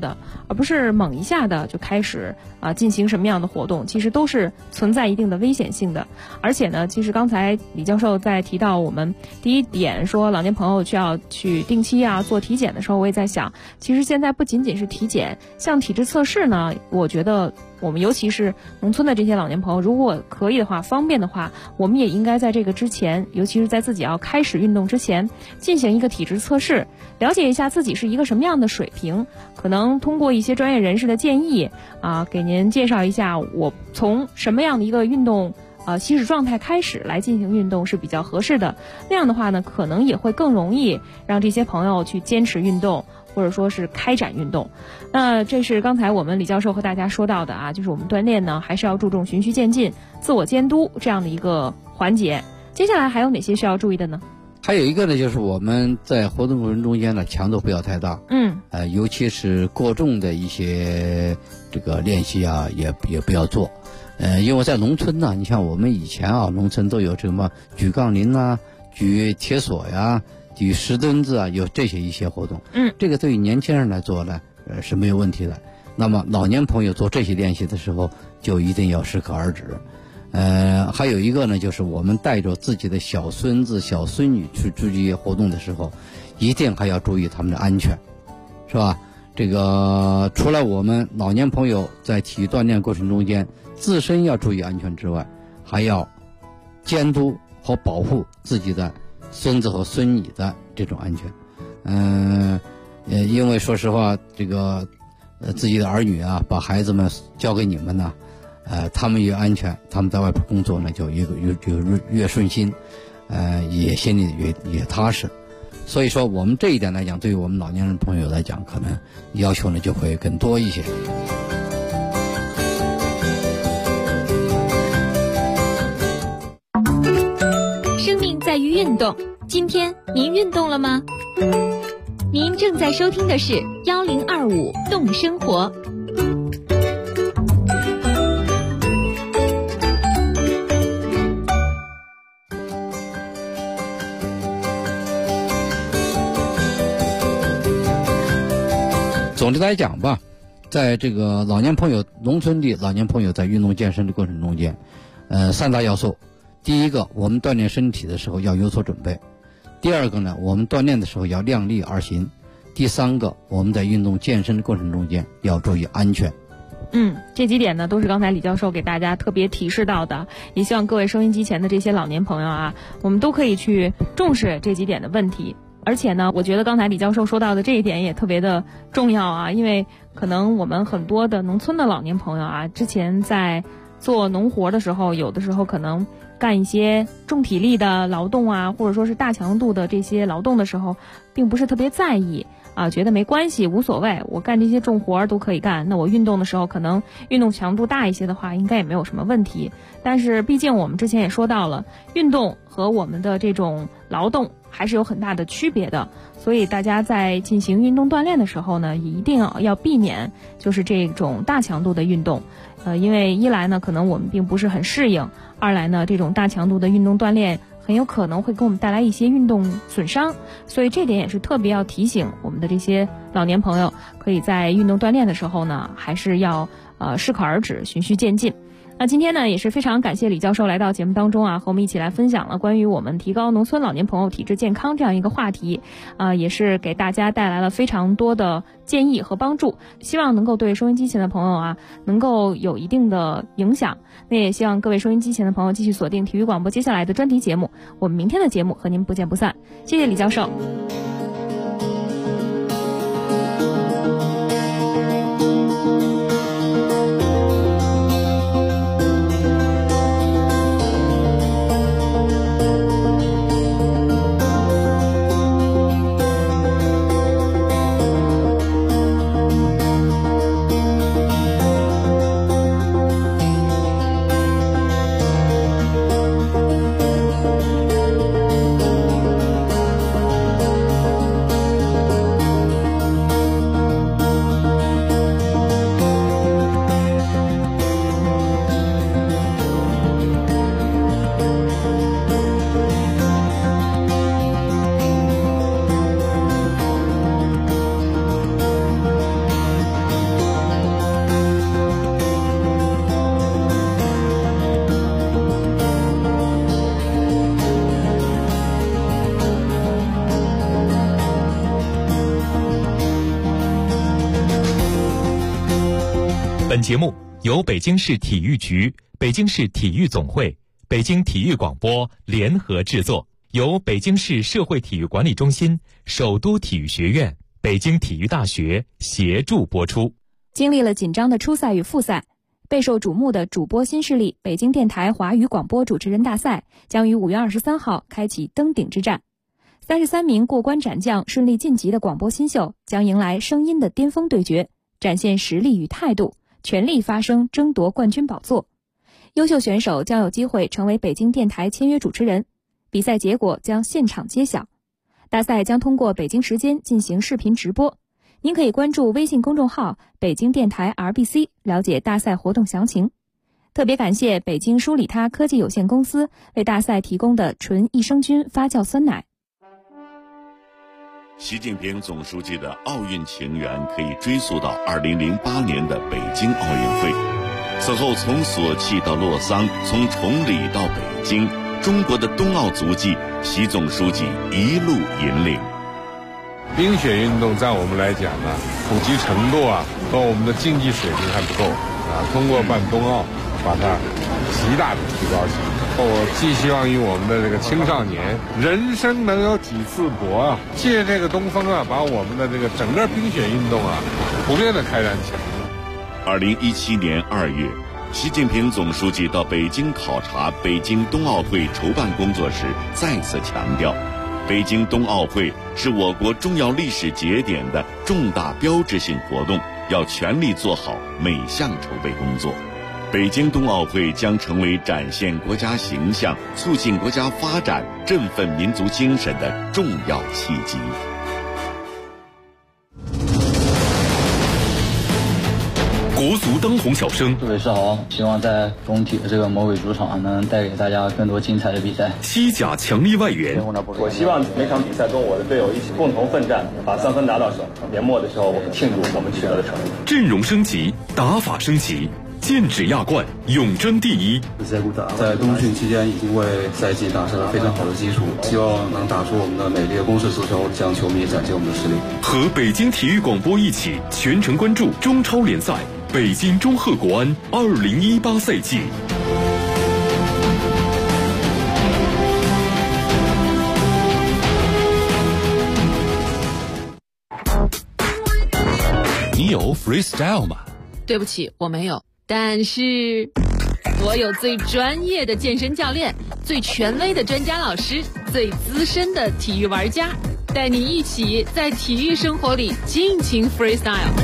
而不是猛一下的就开始进行什么样的活动，其实都是存在一定的危险性的。而且呢，其实刚才李教授在提到我们第一点说老年朋友需要去定期做体检的时候，我也在想，其实现在不仅仅是体检，像体质测试呢，我觉得我们尤其是农村的这些老年朋友，如果可以的话，方便的话，我们也应该在这个之前，尤其是在自己要开始运动之前，进行一个体质测试，了解一下自己是一个什么样的水平，可能通过一些专业人士的建议给您介绍一下我从什么样的一个运动起始状态开始来进行运动是比较合适的。那样的话呢，可能也会更容易让这些朋友去坚持运动，或者说是开展运动。那这是刚才我们李教授和大家说到的就是我们锻炼呢还是要注重循序渐进、自我监督这样的一个环节。接下来还有哪些需要注意的呢？ 还有一个呢，就是我们在活动过程中间呢，强度不要太大，尤其是过重的一些这个练习也不要做，因为在农村呢，你像我们以前农村都有什么举杠铃举铁索举石墩子有这些一些活动，这个对于年轻人来做呢，是没有问题的。那么老年朋友做这些练习的时候，就一定要适可而止。还有一个呢，就是我们带着自己的小孙子、小孙女去这些活动的时候，一定还要注意他们的安全，是吧？这个除了我们老年朋友在体育锻炼过程中间自身要注意安全之外，还要监督和保护自己的孙子和孙女的这种安全。因为说实话，这个自己的儿女把孩子们交给你们呢，他们越安全，他们在外边工作呢就越顺心，也心里越踏实。所以说我们这一点来讲，对于我们老年人朋友来讲，可能要求呢就会更多一些。 生命在于运动，今天您运动了吗？您正在收听的是1025动生活。 总的来讲吧，在这个农村的老年朋友在运动健身的过程中间，3大要素。第一个，我们锻炼身体的时候要有所准备；第二个呢，我们锻炼的时候要量力而行；第三个，我们在运动健身的过程中间要注意安全。 这几点呢都是刚才李教授给大家特别提示到的，也希望各位收音机前的这些老年朋友我们都可以去重视这几点的问题。而且呢，我觉得刚才李教授说到的这一点也特别的重要因为可能我们很多的农村的老年朋友之前在做农活的时候，有的时候可能干一些重体力的劳动或者说是大强度的这些劳动的时候，并不是特别在意觉得没关系，无所谓，我干这些重活都可以干。那我运动的时候，可能运动强度大一些的话，应该也没有什么问题。但是毕竟我们之前也说到了，运动和我们的这种劳动还是有很大的区别的，所以大家在进行运动锻炼的时候呢，也一定要避免就是这种大强度的运动。因为一来呢，可能我们并不是很适应；二来呢，这种大强度的运动锻炼很有可能会给我们带来一些运动损伤，所以这点也是特别要提醒我们的这些老年朋友，可以在运动锻炼的时候呢，还是要适可而止，循序渐进。那今天呢，也是非常感谢李教授来到节目当中和我们一起来分享了关于我们提高农村老年朋友体质健康这样一个话题，也是给大家带来了非常多的建议和帮助，希望能够对收音机前的朋友能够有一定的影响。那也希望各位收音机前的朋友继续锁定体育广播接下来的专题节目，我们明天的节目和您不见不散。谢谢李教授。 节目由北京市体育局、北京市体育总会、北京体育广播联合制作，由北京市社会体育管理中心、首都体育学院、北京体育大学协助播出。 经历了紧张的初赛与复赛，备受瞩目的主播新势力北京电台华语广播主持人大赛将于5月23号开启登顶之战。33名过关斩将顺利晋级的广播新秀将迎来声音的巅峰对决，展现实力与态度，全力发声争夺冠军宝座。优秀选手将有机会成为北京电台签约主持人，比赛结果将现场揭晓。大赛将通过北京时间进行视频直播，您可以关注微信公众号北京电台 RBC 了解大赛活动详情。特别感谢北京舒里他科技有限公司为大赛提供的纯益生菌发酵酸奶。 习近平总书记的奥运情缘可以追溯到2008年的北京奥运会。此后从索契到洛桑，从崇礼到北京，中国的冬奥足迹，习总书记一路引领。 冰雪运动在我们来讲呢，普及程度和我们的竞技水平还不够通过办冬奥，把它极大的提高起来。我寄希望于我们的这个青少年，人生能有几次搏借这个东风把我们的这个整个冰雪运动普遍的开展起来。 2017年2月，习近平总书记到北京考察北京冬奥会筹办工作时，再次强调，北京冬奥会是我国重要历史节点的重大标志性活动，要全力做好每项筹备工作。北京冬奥会将成为展现国家形象、促进国家发展、振奋民族精神的重要契机。 国足当红小生， 各位是好，希望在中体的这个魔鬼主场能带给大家更多精彩的比赛。 西甲强力外援， 我希望每场比赛中我的队友一起共同奋战，把3分拿到手。年末的时候，我们庆祝我们取得的成绩。 阵容升级，打法升级，剑指亚冠，永争第一。 在冬训期间已经为赛季打下了非常好的基础，希望能打出我们的美丽的攻势足球，向球迷展现我们的实力。 和北京体育广播一起全程关注中超联赛北京中赫国安2018赛季。你有 freestyle 吗？ 对不起，我没有。但是我有最专业的健身教练，最权威的专家老师，最资深的体育玩家，带你一起在体育生活里尽情 freestyle。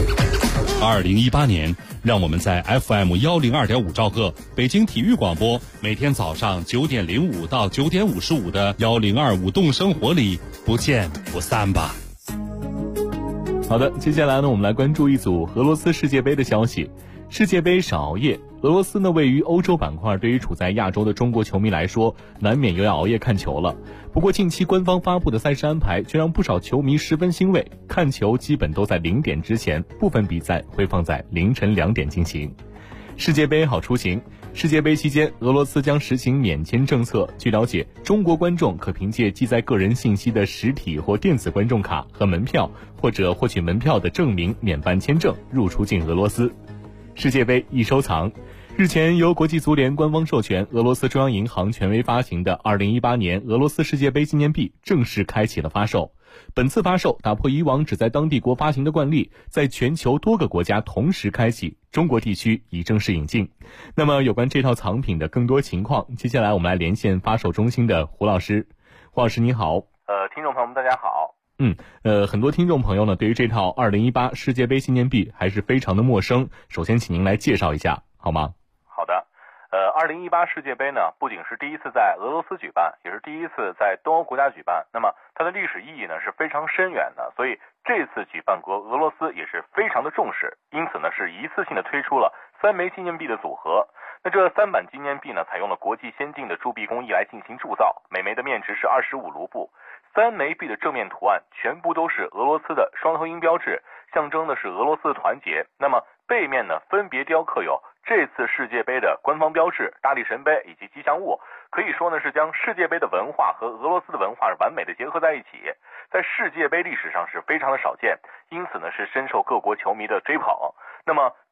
2018年，让我们在 FM 102.5兆赫北京体育广播，每天早上9点05到9点55的1025动生活里不见不散吧。 好的，接下来呢，我们来关注一组俄罗斯世界杯的消息。世界杯少熬夜，俄罗斯呢位于欧洲板块，对于处在亚洲的中国球迷来说，难免又要熬夜看球了。不过近期官方发布的赛事安排却让不少球迷十分欣慰，看球基本都在0点之前，部分比赛会放在凌晨2点进行。世界杯好出行，世界杯期间，俄罗斯将实行免签政策。据了解，中国观众可凭借记载个人信息的实体或电子观众卡和门票，或者获取门票的证明免办签证入出境俄罗斯。世界杯易收藏，日前由国际足联官方授权，俄罗斯中央银行权威发行的2018年俄罗斯世界杯纪念币正式开启了发售。本次发售打破以往只在当地国发行的惯例，在全球多个国家同时开启，中国地区已正式引进。那么有关这套藏品的更多情况，接下来我们来连线发售中心的胡老师。胡老师你好。 听众朋友们大家好。 很多听众朋友呢，对于这套2018世界杯纪念币还是非常的陌生。首先，请您来介绍一下，好吗？ 好的。2018世界杯呢，不仅是第一次在俄罗斯举办，也是第一次在东欧国家举办。那么它的历史意义呢是非常深远的，所以这次举办国俄罗斯也是非常的重视，因此呢是一次性的推出了3枚纪念币的组合。那这3版纪念币呢，采用了国际先进的铸币工艺来进行铸造，每枚的面值是25卢布。3枚币的正面图案全部都是俄罗斯的双头鹰标志，象征的是俄罗斯的团结。那么背面呢，分别雕刻有这次世界杯的官方标志、大力神杯以及吉祥物，可以说呢是将世界杯的文化和俄罗斯的文化完美的结合在一起，在世界杯历史上是非常的少见，因此呢是深受各国球迷的追捧。那么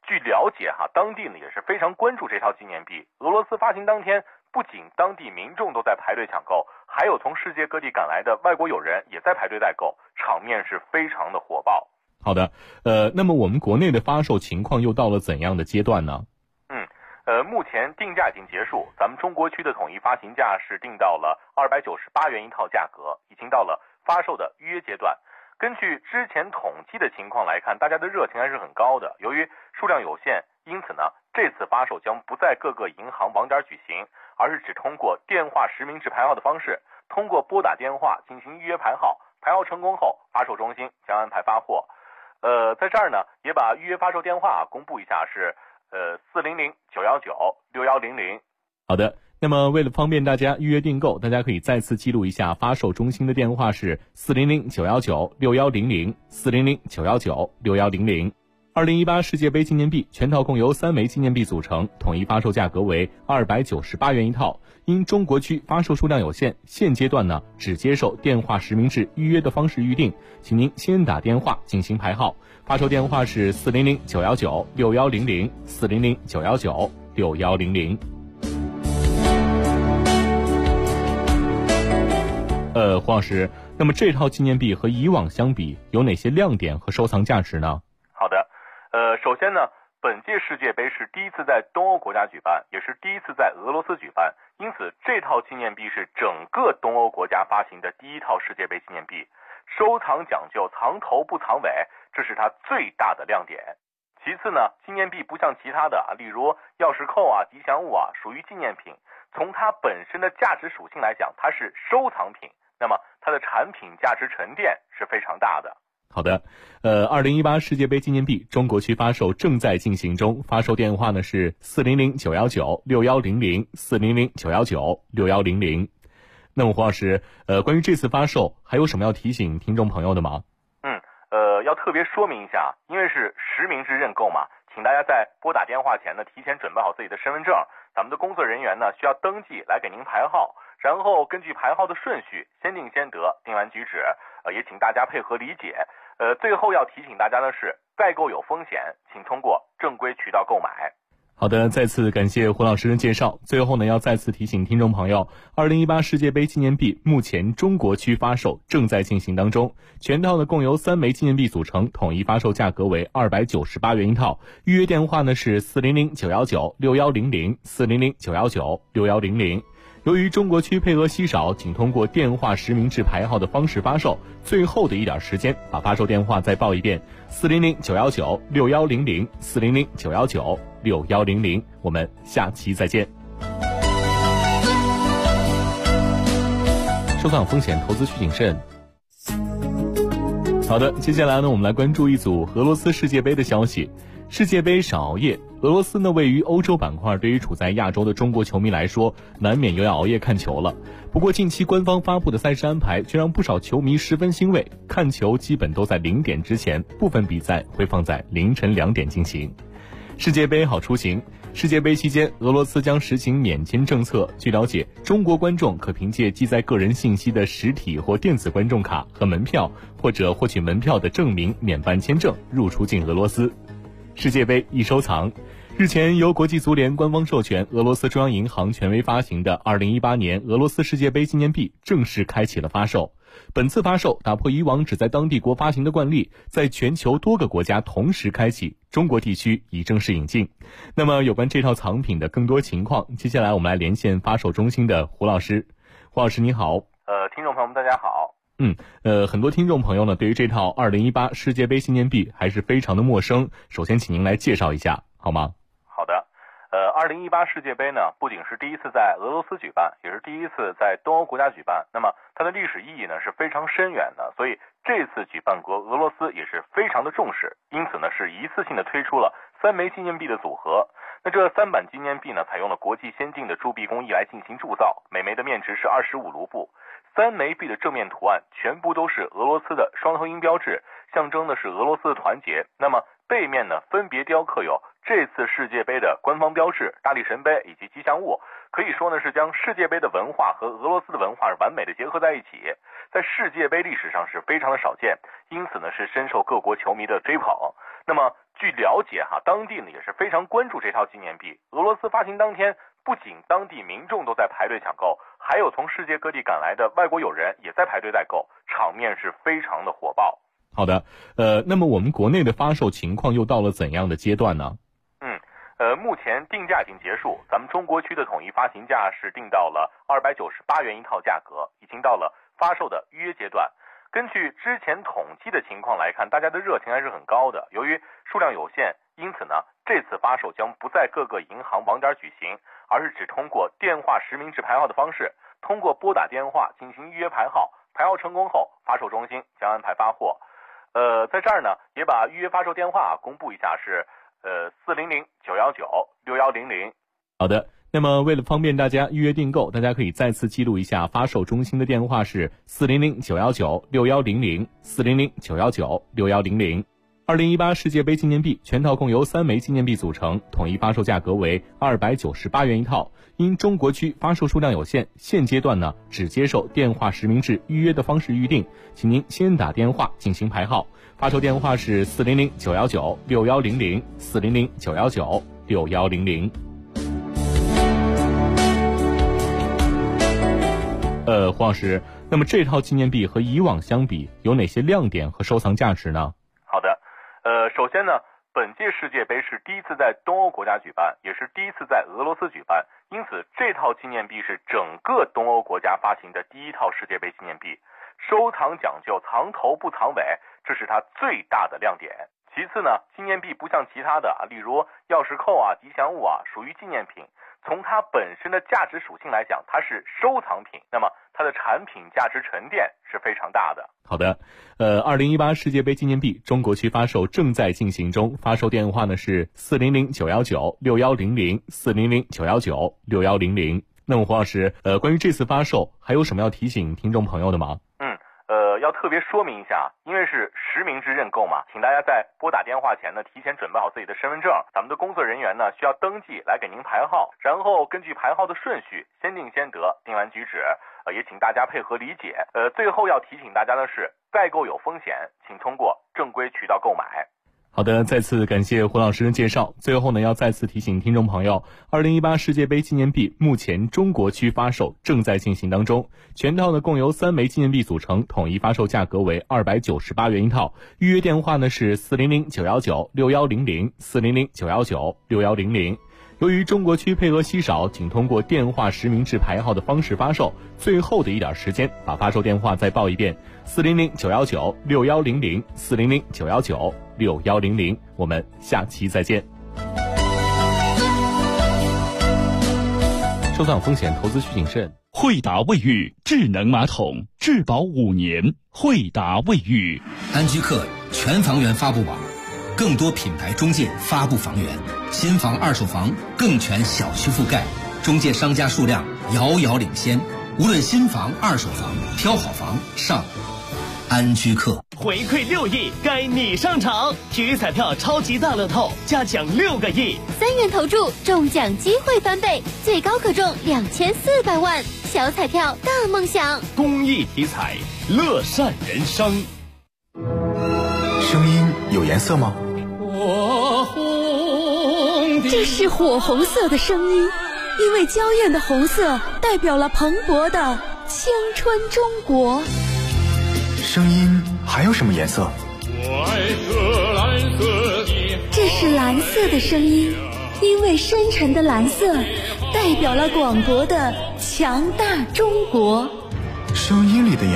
据了解当地呢也是非常关注这套纪念币。俄罗斯发行当天，不仅当地民众都在排队抢购，还有从世界各地赶来的外国友人也在排队代购，场面是非常的火爆。 好的，那么我们国内的发售情况又到了怎样的阶段呢？ 目前定价已经结束，咱们中国区的统一发行价是定到了298元一套价格，已经到了发售的预约阶段。根据之前统计的情况来看，大家的热情还是很高的。由于数量有限，因此呢，这次发售将不在各个银行网点举行，而是只通过电话实名制排号的方式，通过拨打电话进行预约排号，排号成功后，发售中心将安排发货。在这儿呢，也把预约发售电话公布一下，是400-919-6100。 好的，那么为了方便大家预约订购，大家可以再次记录一下发售中心的电话是400-919-6100 400-919-6100。2018世界杯纪念币全套共由3枚纪念币组成，统一发售价格为298元一套。因中国区发售数量有限，现阶段呢只接受电话实名制预约的方式预定，请您先打电话进行排号。发售电话是400-919-6100 400-919-6100。胡老师，那么这套纪念币和以往相比，有哪些亮点和收藏价值呢？ 好的，首先呢，本届世界杯是第一次在东欧国家举办，也是第一次在俄罗斯举办，因此这套纪念币是整个东欧国家发行的第一套世界杯纪念币。收藏讲究藏头不藏尾，这是它最大的亮点。其次呢，纪念币不像其他的例如钥匙扣吉祥物属于纪念品，从它本身的价值属性来讲，它是收藏品，那么它的产品价值沉淀是非常大的。 好的，2018世界杯纪念币中国区发售正在进行中，发售电话呢是400-919-6100 400-919-6100。那么胡老师，关于这次发售还有什么要提醒听众朋友的吗？ 要特别说明一下，因为是实名制认购嘛，请大家在拨打电话前呢，提前准备好自己的身份证，咱们的工作人员呢需要登记来给您排号，然后根据排号的顺序，先定先得，定完举止，也请大家配合理解。最后要提醒大家的是，代购有风险，请通过正规渠道购买。 好的，再次感谢胡老师的介绍。最后呢，要再次提醒听众朋友，2018世界杯纪念币目前中国区发售正在进行当中，全套呢共由3枚纪念币组成，统一发售价格为298元一套。预约电话呢是400-919-6100 400-919-6100。由于中国区配额稀少，仅通过电话实名制排号的方式发售，最后的一点时间，把发售电话再报一遍：400-919-6100 400-919-6100。我们下期再见。收藏风险，投资需谨慎。好的，接下来呢，我们来关注一组俄罗斯世界杯的消息。世界杯少熬夜，俄罗斯呢位于欧洲板块，对于处在亚洲的中国球迷来说，难免又要熬夜看球了。不过近期官方发布的赛事安排却让不少球迷十分欣慰，看球基本都在0点之前，部分比赛会放在凌晨2点进行。世界杯好出行。世界杯期间，俄罗斯将实行免签政策。据了解，中国观众可凭借记载个人信息的实体或电子观众卡和门票，或者获取门票的证明免办签证入出境俄罗斯。世界杯易收藏。日前，由国际足联官方授权，俄罗斯中央银行权威发行的2018年俄罗斯世界杯纪念币正式开启了发售。本次发售打破以往只在当地国发行的惯例，在全球多个国家同时开启，中国地区已正式引进。那么有关这套藏品的更多情况，接下来我们来连线发售中心的胡老师。胡老师你好。 听众朋友们大家好。 很多听众朋友呢对于这套2018世界杯纪念币还是非常的陌生，首先请您来介绍一下好吗？ 好的。2018世界杯呢，不仅是第一次在俄罗斯举办，也是第一次在东欧国家举办。那么它的历史意义呢是非常深远的，所以这次举办国俄罗斯也是非常的重视，因此呢是一次性的推出了3枚纪念币的组合。那这3版纪念币呢，采用了国际先进的铸币工艺来进行铸造，每枚的面值是25卢布。3枚币的正面图案全部都是俄罗斯的双头鹰标志，象征的是俄罗斯的团结。那么背面呢，分别雕刻有这次世界杯的官方标志、大力神杯以及吉祥物，可以说呢是将世界杯的文化和俄罗斯的文化完美的结合在一起，在世界杯历史上是非常的少见，因此呢是深受各国球迷的追捧。那么据了解当地呢也是非常关注这套纪念币。俄罗斯发行当天，不仅当地民众都在排队抢购，还有从世界各地赶来的外国友人也在排队代购，场面是非常的火爆。 好的，那么我们国内的发售情况又到了怎样的阶段呢？ 目前定价已经结束，咱们中国区的统一发行价是定到了298元一套价格，已经到了发售的预约阶段。根据之前统计的情况来看，大家的热情还是很高的。由于数量有限，因此呢，这次发售将不在各个银行网点举行，而是只通过电话实名制排号的方式，通过拨打电话进行预约排号，排号成功后，发售中心将安排发货。在这儿呢，也把预约发售电话公布一下，是400-919-6100。 好的，那么为了方便大家预约订购，大家可以再次记录一下发售中心的电话是400-919-6100 400-919-6100。2018世界杯纪念币全套共由3枚纪念币组成，统一发售价格为298元一套。因中国区发售数量有限，现阶段呢只接受电话实名制预约的方式预定，请您先打电话进行排号。发售电话是400-919-6100 400-919-6100。黄老师，那么这套纪念币和以往相比，有哪些亮点和收藏价值呢？ 好的，首先呢，本届世界杯是第一次在东欧国家举办，也是第一次在俄罗斯举办，因此这套纪念币是整个东欧国家发行的第一套世界杯纪念币。收藏讲究藏头不藏尾，这是它最大的亮点。其次呢，纪念币不像其他的例如钥匙扣吉祥物属于纪念品，从它本身的价值属性来讲，它是收藏品，那么它的产品价值沉淀是非常大的。 好的，2018世界杯纪念币中国区发售正在进行中，发售电话呢是400-919-6100 400-919-6100。那么黄老师，关于这次发售还有什么要提醒听众朋友的吗？ 要特别说明一下，因为是实名制认购嘛，请大家在拨打电话前呢，提前准备好自己的身份证，咱们的工作人员呢需要登记来给您排号，然后根据排号的顺序，先定先得，定完举止，也请大家配合理解。最后要提醒大家的是，代购有风险，请通过正规渠道购买。 好的，再次感谢胡老师的介绍。最后呢，要再次提醒听众朋友，2018世界杯纪念币目前中国区发售正在进行当中，全套呢共由3枚纪念币组成，统一发售价格为298元一套。预约电话呢是400-919-6100 400-919-6100。由于中国区配额稀少，仅通过电话实名制排号的方式发售，最后的一点时间，把发售电话再报一遍：400-919-6100 400-919-6100。我们下期再见。收藏风险，投资需谨慎。 惠达卫浴智能马桶，质保5年。惠达卫浴。 安居客全房源发布网，更多品牌中介发布房源，新房二手房更全小区覆盖，中介商家数量遥遥领先。无论新房二手房，挑好房上安居客。 回馈6亿，该你上场！体育彩票超级大乐透，加奖6个亿 ，3元投注，中奖机会翻倍，最高可中2400万。小彩票大梦想， 公益体彩，乐善人生。 声音有颜色吗？ 这是火红色的声音，因为娇艳的红色代表了蓬勃的青春中国。 声音还有什么颜色？ 这是蓝色的声音，因为深沉的蓝色代表了广博的强大中国。 声音里的颜色